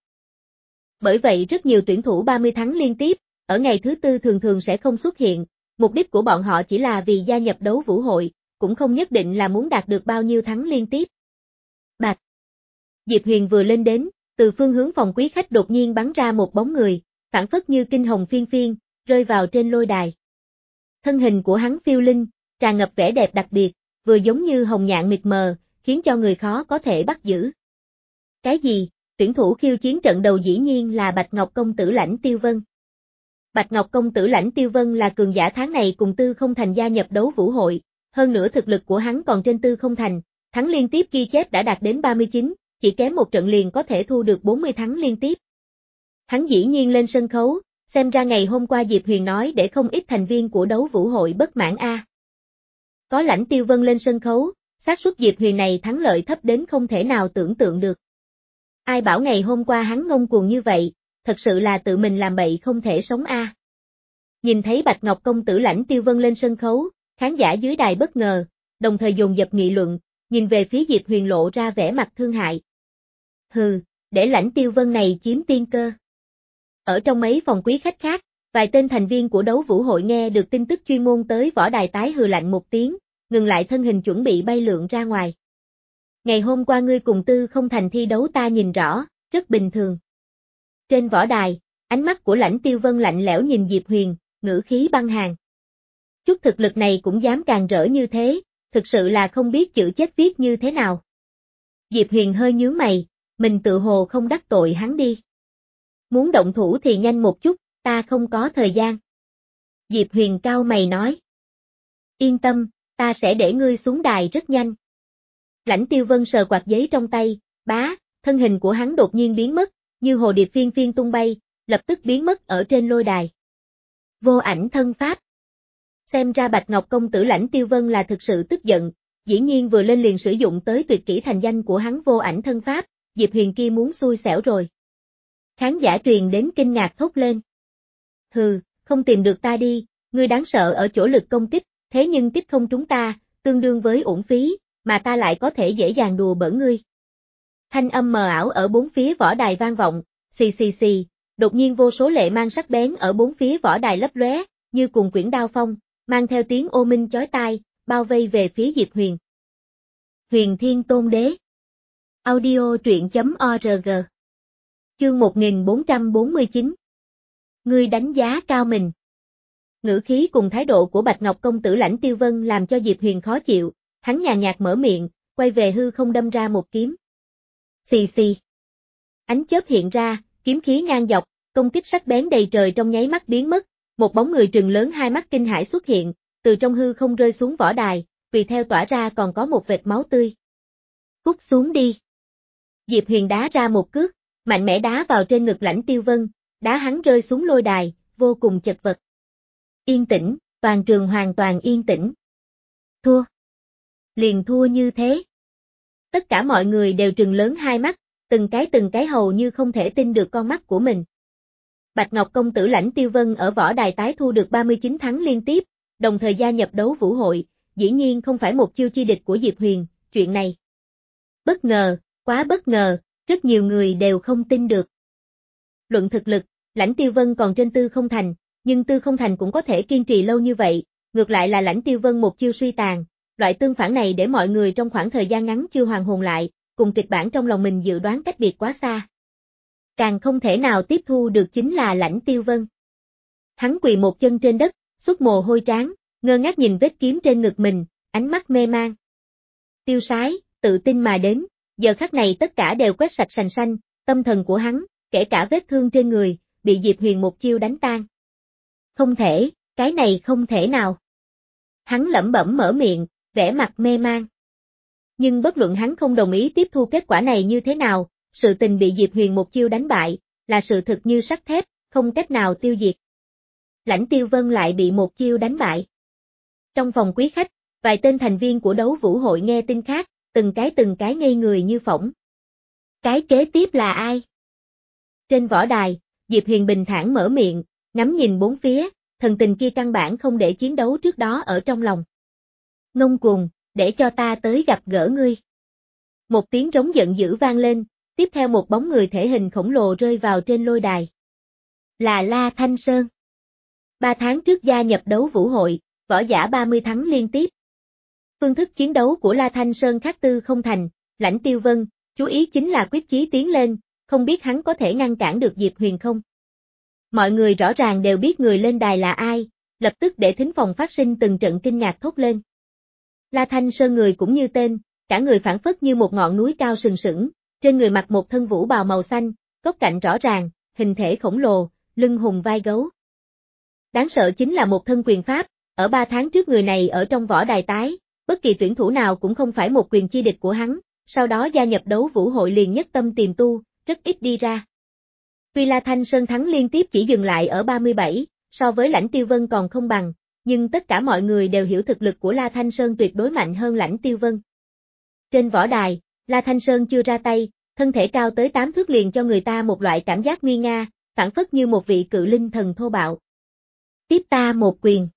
Speaker 1: Bởi vậy rất nhiều tuyển thủ ba mươi thắng liên tiếp, ở ngày thứ tư thường thường sẽ không xuất hiện, mục đích của bọn họ chỉ là vì gia nhập đấu vũ hội, cũng không nhất định là muốn đạt được bao nhiêu thắng liên tiếp. Bạch. Diệp Huyền vừa lên đến, từ phương hướng phòng quý khách đột nhiên bắn ra một bóng người, phản phất như kinh hồng phiên phiên, rơi vào trên lôi đài. Thân hình của hắn phiêu linh, tràn ngập vẻ đẹp đặc biệt, vừa giống như hồng nhạn mịt mờ, khiến cho người khó có thể bắt giữ. Cái gì? Tuyển thủ khiêu chiến trận đầu dĩ nhiên là Bạch Ngọc Công Tử Lãnh Tiêu Vân. Bạch Ngọc Công Tử Lãnh Tiêu Vân là cường giả tháng này cùng Tư Không Thành gia nhập đấu vũ hội, hơn nữa thực lực của hắn còn trên Tư Không Thành, thắng liên tiếp ghi chép đã đạt đến ba mươi chín, chỉ kém một trận liền có thể thu được bốn mươi thắng liên tiếp. Hắn dĩ nhiên lên sân khấu, xem ra ngày hôm qua Diệp Huyền nói để không ít thành viên của đấu vũ hội bất mãn a. À. Có Lãnh Tiêu Vân lên sân khấu, xác suất Diệp Huyền này thắng lợi thấp đến không thể nào tưởng tượng được. Ai bảo ngày hôm qua hắn ngông cuồng như vậy, thật sự là tự mình làm bậy không thể sống a. À. Nhìn thấy Bạch Ngọc Công Tử Lãnh Tiêu Vân lên sân khấu, khán giả dưới đài bất ngờ, đồng thời dồn dập nghị luận, nhìn về phía Diệp Huyền lộ ra vẻ mặt thương hại. Hừ, để Lãnh Tiêu Vân này chiếm tiên cơ. Ở trong mấy phòng quý khách khác, vài tên thành viên của đấu vũ hội nghe được tin tức chuyên môn tới võ đài tái hừ lạnh một tiếng, ngừng lại thân hình chuẩn bị bay lượn ra ngoài. Ngày hôm qua ngươi cùng Tư Không Thành thi đấu ta nhìn rõ, rất bình thường. Trên võ đài, ánh mắt của Lãnh Tiêu Vân lạnh lẽo nhìn Diệp Huyền, ngữ khí băng hàn. Chút thực lực này cũng dám càng rỡ như thế, thực sự là không biết chữ chết viết như thế nào. Diệp Huyền hơi nhướng mày, mình tự hồ không đắc tội hắn đi. Muốn động thủ thì nhanh một chút, ta không có thời gian. Diệp Huyền cau mày nói. Yên tâm, ta sẽ để ngươi xuống đài rất nhanh. Lãnh Tiêu Vân sờ quạt giấy trong tay, bá, thân hình của hắn đột nhiên biến mất, như hồ điệp phiên phiên tung bay, lập tức biến mất ở trên lôi đài. Vô ảnh thân pháp. Xem ra Bạch Ngọc công tử Lãnh Tiêu Vân là thực sự tức giận, dĩ nhiên vừa lên liền sử dụng tới tuyệt kỹ thành danh của hắn vô ảnh thân pháp, Diệp Huyền kia muốn xui xẻo rồi. Khán giả truyền đến kinh ngạc thốt lên. Hừ, không tìm được ta đi, ngươi đáng sợ ở chỗ lực công kích, thế nhưng kích không trúng ta, tương đương với uổng phí, mà ta lại có thể dễ dàng đùa bỡn ngươi. Thanh âm mờ ảo ở bốn phía võ đài vang vọng, xì xì xì, đột nhiên vô số lệ mang sắc bén ở bốn phía võ đài lấp lóe, như cuồng quyển đao phong, mang theo tiếng ô minh chói tai, bao vây về phía Diệp Huyền. Huyền Thiên Tôn Đế. Audio truyện chấm org. Chương một nghìn bốn trăm bốn mươi chín. Ngươi đánh giá cao mình. Ngữ khí cùng thái độ của Bạch Ngọc công tử Lãnh Tiêu Vân làm cho Diệp Huyền khó chịu, hắn nhàn nhạt mở miệng, quay về hư không đâm ra một kiếm. Xì xì. Ánh chớp hiện ra, kiếm khí ngang dọc, công kích sắc bén đầy trời trong nháy mắt biến mất, một bóng người trừng lớn hai mắt kinh hãi xuất hiện, từ trong hư không rơi xuống võ đài, tùy theo tỏa ra còn có một vệt máu tươi. Cút xuống đi. Diệp Huyền đá ra một cước, mạnh mẽ đá vào trên ngực Lãnh Tiêu Vân, đá hắn rơi xuống lôi đài, vô cùng chật vật. Yên tĩnh, toàn trường hoàn toàn yên tĩnh. Thua. Liền thua như thế. Tất cả mọi người đều trừng lớn hai mắt, từng cái từng cái hầu như không thể tin được con mắt của mình. Bạch Ngọc công tử Lãnh Tiêu Vân ở võ đài tái thu được ba mươi chín thắng liên tiếp, đồng thời gia nhập đấu vũ hội, dĩ nhiên không phải một chiêu chi địch của Diệp Huyền, chuyện này. Bất ngờ, quá bất ngờ, rất nhiều người đều không tin được. Luận thực lực, Lãnh Tiêu Vân còn trên Tư Không Thành, nhưng Tư Không Thành cũng có thể kiên trì lâu như vậy, ngược lại là Lãnh Tiêu Vân một chiêu suy tàn, loại tương phản này để mọi người trong khoảng thời gian ngắn chưa hoàn hồn lại, cùng kịch bản trong lòng mình dự đoán cách biệt quá xa. Càng không thể nào tiếp thu được chính là Lãnh Tiêu Vân. Hắn quỳ một chân trên đất, xuất mồ hôi trán, ngơ ngác nhìn vết kiếm trên ngực mình, ánh mắt mê man. Tiêu sái, tự tin mà đến, giờ khắc này tất cả đều quét sạch sành xanh, tâm thần của hắn, kể cả vết thương trên người, bị Diệp Huyền một chiêu đánh tan. Không thể, cái này không thể nào. Hắn lẩm bẩm mở miệng, vẻ mặt mê man. Nhưng bất luận hắn không đồng ý tiếp thu kết quả này như thế nào, sự tình bị Diệp Huyền một chiêu đánh bại, là sự thực như sắt thép, không cách nào tiêu diệt. Lãnh Tiêu Vân lại bị một chiêu đánh bại. Trong phòng quý khách, vài tên thành viên của đấu vũ hội nghe tin khác, từng cái từng cái ngây người như phỏng. Cái kế tiếp là ai? Trên võ đài, Diệp Huyền bình thản mở miệng, ngắm nhìn bốn phía, thần tình kia căn bản không để chiến đấu trước đó ở trong lòng. Ngông cuồng, để cho ta tới gặp gỡ ngươi. Một tiếng rống giận dữ vang lên, tiếp theo một bóng người thể hình khổng lồ rơi vào trên lôi đài. Là La Thanh Sơn. Ba tháng trước gia nhập đấu vũ hội, võ giả ba mươi thắng liên tiếp. Phương thức chiến đấu của La Thanh Sơn khác Tư Không Thành, Lãnh Tiêu Vân, chú ý chính là quyết chí tiến lên, không biết hắn có thể ngăn cản được Diệp Huyền không. Mọi người rõ ràng đều biết người lên đài là ai, lập tức để thính phòng phát sinh từng trận kinh ngạc thốt lên. La Thanh Sơn người cũng như tên, cả người phảng phất như một ngọn núi cao sừng sững, trên người mặc một thân vũ bào màu xanh, góc cạnh rõ ràng, hình thể khổng lồ, lưng hùng vai gấu. Đáng sợ chính là một thân quyền pháp, ở ba tháng trước người này ở trong võ đài tái, bất kỳ tuyển thủ nào cũng không phải một quyền chi địch của hắn, sau đó gia nhập đấu vũ hội liền nhất tâm tiềm tu, rất ít đi ra. Tuy La Thanh Sơn thắng liên tiếp chỉ dừng lại ở ba mươi bảy, so với Lãnh Tiêu Vân còn không bằng, nhưng tất cả mọi người đều hiểu thực lực của La Thanh Sơn tuyệt đối mạnh hơn Lãnh Tiêu Vân. Trên võ đài, La Thanh Sơn chưa ra tay, thân thể cao tới tám thước liền cho người ta một loại cảm giác nguy nga, phảng phất như một vị cự linh thần thô bạo. Tiếp ta một quyền.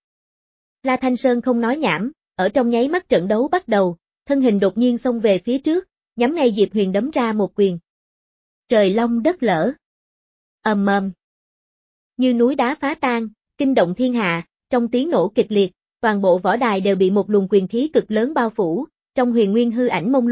Speaker 1: La Thanh Sơn không nói nhảm, ở trong nháy mắt trận đấu bắt đầu, thân hình đột nhiên xông về phía trước, nhắm ngay Diệp Huyền đấm ra một quyền. Trời long đất lở. Ầm ầm. Như núi đá phá tan, kinh động thiên hạ, trong tiếng nổ kịch liệt, toàn bộ võ đài đều bị một luồng quyền khí cực lớn bao phủ, trong huyền nguyên hư ảnh mông lung,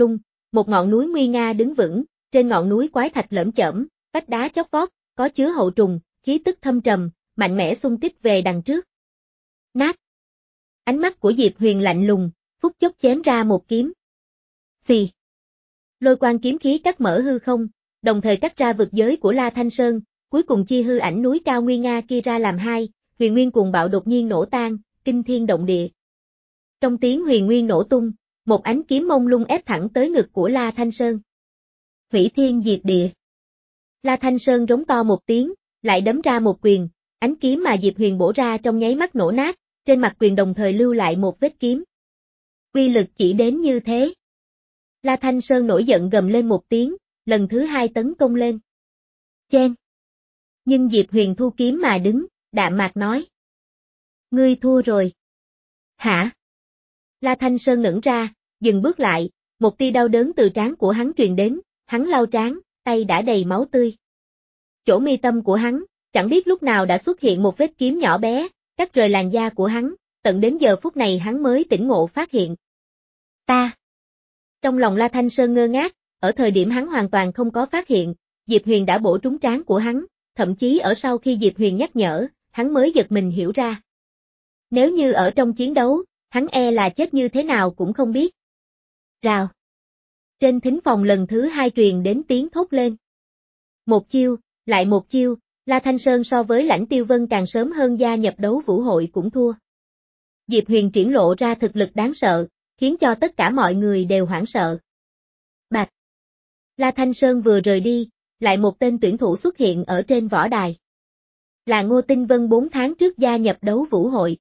Speaker 1: một ngọn núi nguy nga đứng vững, trên ngọn núi quái thạch lởm chởm, vách đá chót vót, có chứa hậu trùng, khí tức thâm trầm, mạnh mẽ xung kích về đằng trước. Nát. Ánh mắt của Diệp Huyền lạnh lùng, phút chốc chém ra một kiếm. Xì. Lôi quang kiếm khí cắt mở hư không, đồng thời cắt ra vực giới của La Thanh Sơn, cuối cùng chia hư ảnh núi cao nguy nga kia ra làm hai, huyền nguyên cuồng bạo đột nhiên nổ tan, kinh thiên động địa. Trong tiếng huyền nguyên nổ tung, một ánh kiếm mông lung ép thẳng tới ngực của La Thanh Sơn. Hủy thiên diệt địa. La Thanh Sơn rống to một tiếng, lại đấm ra một quyền, ánh kiếm mà Diệp Huyền bổ ra trong nháy mắt nổ nát, trên mặt quyền đồng thời lưu lại một vết kiếm. Uy lực chỉ đến như thế. La Thanh Sơn nổi giận gầm lên một tiếng, lần thứ hai tấn công lên. Chen. Nhưng Diệp Huyền thu kiếm mà đứng, đạm mạc nói. Ngươi thua rồi. Hả? La Thanh Sơn ngẩn ra, dừng bước lại, một tia đau đớn từ trán của hắn truyền đến, hắn lau trán, tay đã đầy máu tươi. Chỗ mi tâm của hắn, chẳng biết lúc nào đã xuất hiện một vết kiếm nhỏ bé, cắt rời làn da của hắn, tận đến giờ phút này hắn mới tỉnh ngộ phát hiện. Ta. Trong lòng La Thanh Sơn ngơ ngác, ở thời điểm hắn hoàn toàn không có phát hiện, Diệp Huyền đã bổ trúng trán của hắn, thậm chí ở sau khi Diệp Huyền nhắc nhở, hắn mới giật mình hiểu ra. Nếu như ở trong chiến đấu, hắn e là chết như thế nào cũng không biết. Rào. Trên thính phòng lần thứ hai truyền đến tiếng thốt lên. Một chiêu, lại một chiêu, La Thanh Sơn so với Lãnh Tiêu Vân càng sớm hơn gia nhập đấu vũ hội cũng thua. Diệp Huyền triển lộ ra thực lực đáng sợ, khiến cho tất cả mọi người đều hoảng sợ. Bạch. La Thanh Sơn vừa rời đi, lại một tên tuyển thủ xuất hiện ở trên võ đài. Là Ngô Tinh Vân bốn tháng trước gia nhập đấu vũ hội.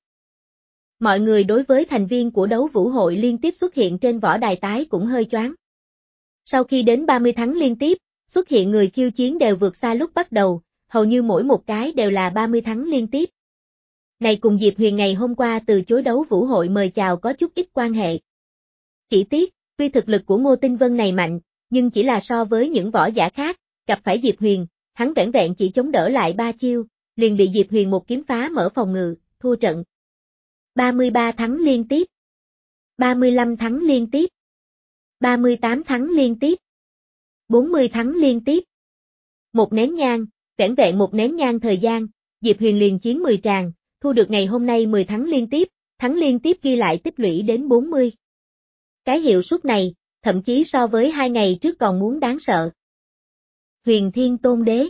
Speaker 1: Mọi người đối với thành viên của đấu vũ hội liên tiếp xuất hiện trên võ đài tái cũng hơi choáng. Sau khi đến ba mươi tháng liên tiếp, xuất hiện người khiêu chiến đều vượt xa lúc bắt đầu, hầu như mỗi một cái đều là ba mươi tháng liên tiếp. Này cùng Diệp Huyền ngày hôm qua từ chối đấu vũ hội mời chào có chút ít quan hệ. Chỉ tiếc, tuy thực lực của Ngô Tinh Vân này mạnh, nhưng chỉ là so với những võ giả khác, gặp phải Diệp Huyền, hắn vẻn vẹn chỉ chống đỡ lại ba chiêu, liền bị Diệp Huyền một kiếm phá mở phòng ngự, thua trận. ba mươi ba thắng liên tiếp. ba mươi lăm thắng liên tiếp. ba mươi tám thắng liên tiếp. bốn mươi thắng liên tiếp. Một nén nhang, vẻn vẹn một nén nhang thời gian, Diệp Huyền liền chiến mười tràng, thu được ngày hôm nay mười thắng liên tiếp, thắng liên tiếp ghi lại tích lũy đến bốn mươi. Cái hiệu suất này, thậm chí so với hai ngày trước còn muốn đáng sợ. Huyền Thiên Tôn Đế.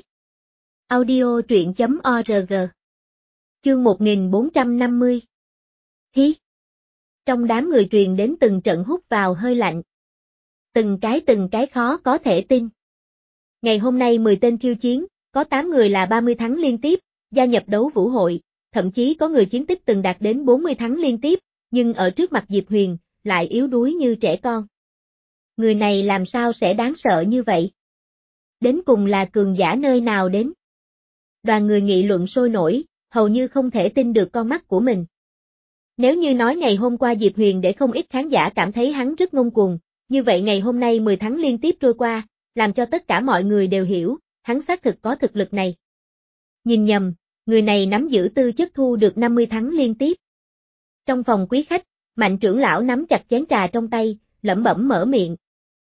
Speaker 1: Audio truyện chấm org. Chương một nghìn bốn trăm năm mươi. Hí. Trong đám người truyền đến từng trận hút vào hơi lạnh. Từng cái từng cái khó có thể tin. Ngày hôm nay mười tên khiêu chiến, có tám người là ba mươi thắng liên tiếp, gia nhập đấu vũ hội, thậm chí có người chiến tích từng đạt đến bốn mươi thắng liên tiếp, nhưng ở trước mặt Diệp Huyền, lại yếu đuối như trẻ con. Người này làm sao sẽ đáng sợ như vậy? Đến cùng là cường giả nơi nào đến? Đoàn người nghị luận sôi nổi, hầu như không thể tin được con mắt của mình. Nếu như nói ngày hôm qua Diệp Huyền để không ít khán giả cảm thấy hắn rất ngông cuồng, như vậy ngày hôm nay mười tháng liên tiếp trôi qua, làm cho tất cả mọi người đều hiểu, hắn xác thực có thực lực này. Nhìn nhầm, người này nắm giữ tư chất thu được năm mươi thắng liên tiếp. Trong phòng quý khách, Mạnh trưởng lão nắm chặt chén trà trong tay, lẩm bẩm mở miệng.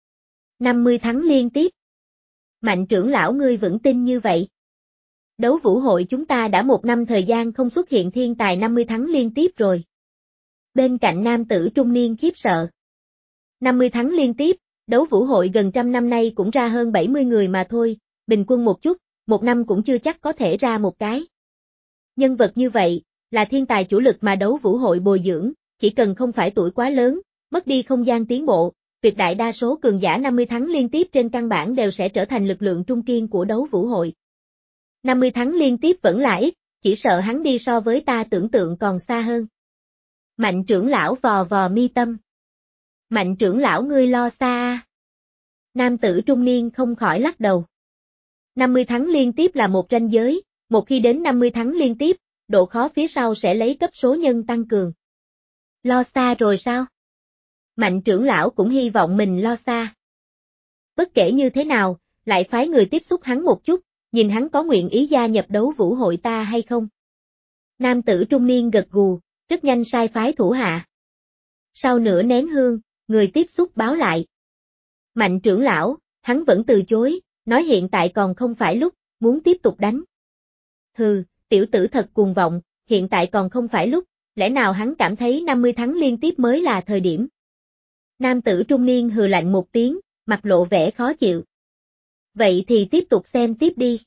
Speaker 1: năm mươi thắng liên tiếp. Mạnh trưởng lão ngươi vững tin như vậy. Đấu vũ hội chúng ta đã một năm thời gian không xuất hiện thiên tài năm mươi thắng liên tiếp rồi. Bên cạnh nam tử trung niên khiếp sợ. năm mươi thắng liên tiếp, đấu vũ hội gần trăm năm nay cũng ra hơn bảy mươi người mà thôi, bình quân một chút, một năm cũng chưa chắc có thể ra một cái. Nhân vật như vậy, là thiên tài chủ lực mà đấu vũ hội bồi dưỡng, chỉ cần không phải tuổi quá lớn, mất đi không gian tiến bộ, tuyệt đại đa số cường giả năm mươi thắng liên tiếp trên căn bản đều sẽ trở thành lực lượng trung kiên của đấu vũ hội. năm mươi thắng liên tiếp vẫn là ít, chỉ sợ hắn đi so với ta tưởng tượng còn xa hơn. Mạnh trưởng lão vò vò mi tâm. Mạnh trưởng lão ngươi lo xa à? Nam tử trung niên không khỏi lắc đầu. năm mươi thắng liên tiếp là một ranh giới, một khi đến năm mươi thắng liên tiếp, độ khó phía sau sẽ lấy cấp số nhân tăng cường. Lo xa rồi sao? Mạnh trưởng lão cũng hy vọng mình lo xa. Bất kể như thế nào, lại phái người tiếp xúc hắn một chút, nhìn hắn có nguyện ý gia nhập đấu vũ hội ta hay không. Nam tử trung niên gật gù, rất nhanh sai phái thủ hạ. Sau nửa nén hương, người tiếp xúc báo lại. Mạnh trưởng lão, hắn vẫn từ chối, nói hiện tại còn không phải lúc, muốn tiếp tục đánh. Hừ, tiểu tử thật cuồng vọng, hiện tại còn không phải lúc, lẽ nào hắn cảm thấy năm mươi thắng liên tiếp mới là thời điểm. Nam tử trung niên hừ lạnh một tiếng, mặt lộ vẻ khó chịu. Vậy thì tiếp tục xem tiếp đi.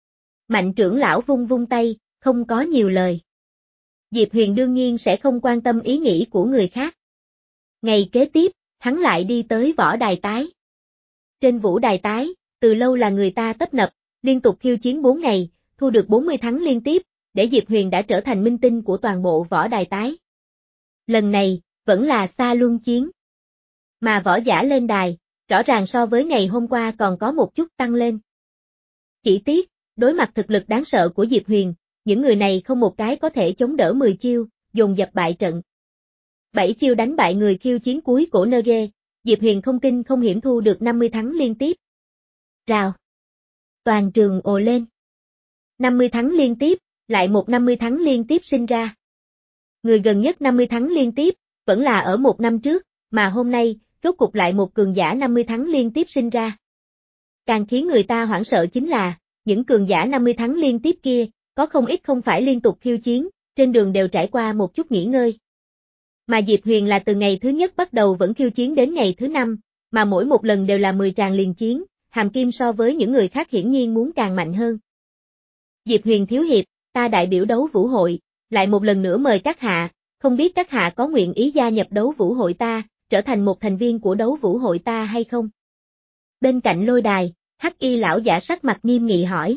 Speaker 1: Mạnh trưởng lão vung vung tay, không có nhiều lời. Diệp Huyền đương nhiên sẽ không quan tâm ý nghĩ của người khác. Ngày kế tiếp, hắn lại đi tới võ đài tái. Trên vũ đài tái, từ lâu là người ta tấp nập, liên tục khiêu chiến bốn ngày, thu được bốn mươi thắng liên tiếp, để Diệp Huyền đã trở thành minh tinh của toàn bộ võ đài tái. Lần này, vẫn là xa luân chiến. Mà võ giả lên đài, rõ ràng so với ngày hôm qua còn có một chút tăng lên. Chỉ tiếc, đối mặt thực lực đáng sợ của Diệp Huyền, những người này không một cái có thể chống đỡ mười chiêu, dồn dập bại trận. bảy chiêu đánh bại người khiêu chiến cuối cổ nơ rê, Diệp Huyền không kinh không hiểm thu được năm mươi thắng liên tiếp. Rào. Toàn trường ồ lên. năm mươi thắng liên tiếp, lại một năm mươi thắng liên tiếp sinh ra. Người gần nhất năm mươi thắng liên tiếp, vẫn là ở một năm trước, mà hôm nay, rốt cục lại một cường giả năm mươi thắng liên tiếp sinh ra. Càng khiến người ta hoảng sợ chính là, những cường giả năm mươi thắng liên tiếp kia, có không ít không phải liên tục khiêu chiến, trên đường đều trải qua một chút nghỉ ngơi. Mà Diệp Huyền là từ ngày thứ nhất bắt đầu vẫn khiêu chiến đến ngày thứ năm, mà mỗi một lần đều là mười tràng liền chiến, hàm kim so với những người khác hiển nhiên muốn càng mạnh hơn. Diệp Huyền thiếu hiệp, ta đại biểu đấu vũ hội, lại một lần nữa mời các hạ, không biết các hạ có nguyện ý gia nhập đấu vũ hội ta, trở thành một thành viên của đấu vũ hội ta hay không? Bên cạnh lôi đài, Hắc Y lão giả sắc mặt nghiêm nghị hỏi.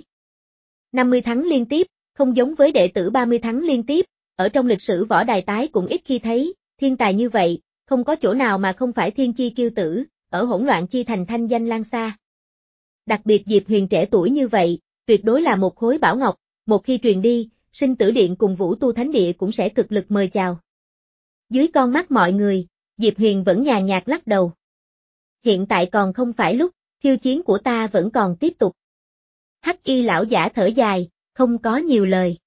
Speaker 1: năm mươi thắng liên tiếp, không giống với đệ tử ba mươi thắng liên tiếp, ở trong lịch sử võ đài tái cũng ít khi thấy, thiên tài như vậy, không có chỗ nào mà không phải thiên chi kiêu tử, ở hỗn loạn chi thành thanh danh lan xa. Đặc biệt Diệp Huyền trẻ tuổi như vậy, tuyệt đối là một khối bảo ngọc, một khi truyền đi, sinh tử điện cùng vũ tu thánh địa cũng sẽ cực lực mời chào. Dưới con mắt mọi người, Diệp Huyền vẫn nhàn nhạt lắc đầu. Hiện tại còn không phải lúc, khiêu chiến của ta vẫn còn tiếp tục. Hắc Y lão giả thở dài, không có nhiều lời.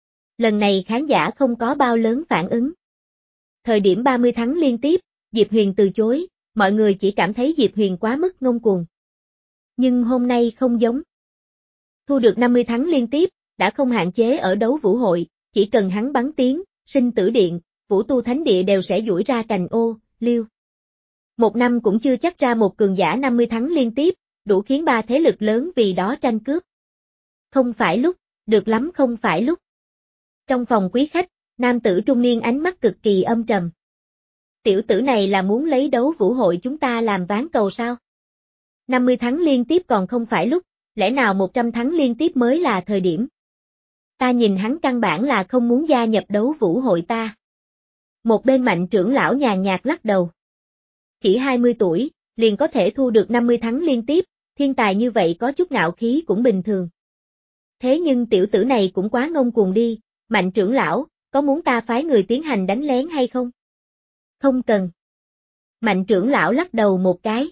Speaker 1: Lần này khán giả không có bao lớn phản ứng. Thời điểm ba mươi thắng liên tiếp, Diệp Huyền từ chối, mọi người chỉ cảm thấy Diệp Huyền quá mức ngông cuồng. Nhưng hôm nay không giống. Thu được năm mươi thắng liên tiếp, đã không hạn chế ở đấu vũ hội, chỉ cần hắn bắn tiếng, sinh tử điện, vũ tu thánh địa đều sẽ duỗi ra cành ô, liêu. Một năm cũng chưa chắc ra một cường giả năm mươi thắng liên tiếp, đủ khiến ba thế lực lớn vì đó tranh cướp. Không phải lúc, được lắm không phải lúc. Trong phòng quý khách, nam tử trung niên ánh mắt cực kỳ âm trầm. Tiểu tử này là muốn lấy đấu vũ hội chúng ta làm ván cầu sao? năm mươi thắng liên tiếp còn không phải lúc, lẽ nào một trăm thắng liên tiếp mới là thời điểm? Ta nhìn hắn căn bản là không muốn gia nhập đấu vũ hội ta. Một bên Mạnh trưởng lão nhàn nhạt lắc đầu. Chỉ hai mươi tuổi, liền có thể thu được năm mươi thắng liên tiếp, thiên tài như vậy có chút ngạo khí cũng bình thường. Thế nhưng tiểu tử này cũng quá ngông cuồng đi, Mạnh trưởng lão, có muốn ta phái người tiến hành đánh lén hay không? Không cần. Mạnh trưởng lão lắc đầu một cái.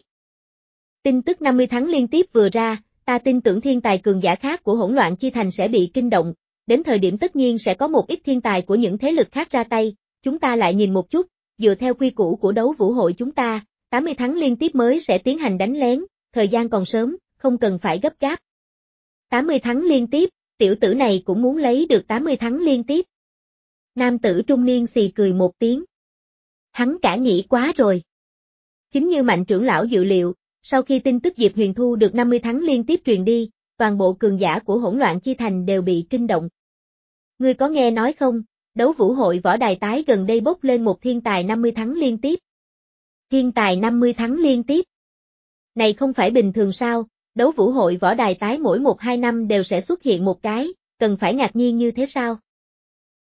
Speaker 1: Tin tức năm mươi thắng liên tiếp vừa ra, ta tin tưởng thiên tài cường giả khác của hỗn loạn chi thành sẽ bị kinh động, đến thời điểm tất nhiên sẽ có một ít thiên tài của những thế lực khác ra tay, chúng ta lại nhìn một chút, dựa theo quy củ của đấu vũ hội chúng ta, tám mươi thắng liên tiếp mới sẽ tiến hành đánh lén, thời gian còn sớm, không cần phải gấp gáp. tám mươi thắng liên tiếp, tiểu tử này cũng muốn lấy được tám mươi thắng liên tiếp. Nam tử trung niên xì cười một tiếng. Hắn cả nghĩ quá rồi. Chính như Mạnh trưởng lão dự liệu, sau khi tin tức Diệp Huyền thu được năm mươi thắng liên tiếp truyền đi, toàn bộ cường giả của hỗn loạn chi thành đều bị kinh động. Ngươi có nghe nói không, đấu vũ hội võ đài tái gần đây bốc lên một thiên tài năm mươi thắng liên tiếp. Thiên tài năm mươi thắng liên tiếp. Này không phải bình thường sao, đấu vũ hội võ đài tái mỗi một hai năm đều sẽ xuất hiện một cái, cần phải ngạc nhiên như thế sao?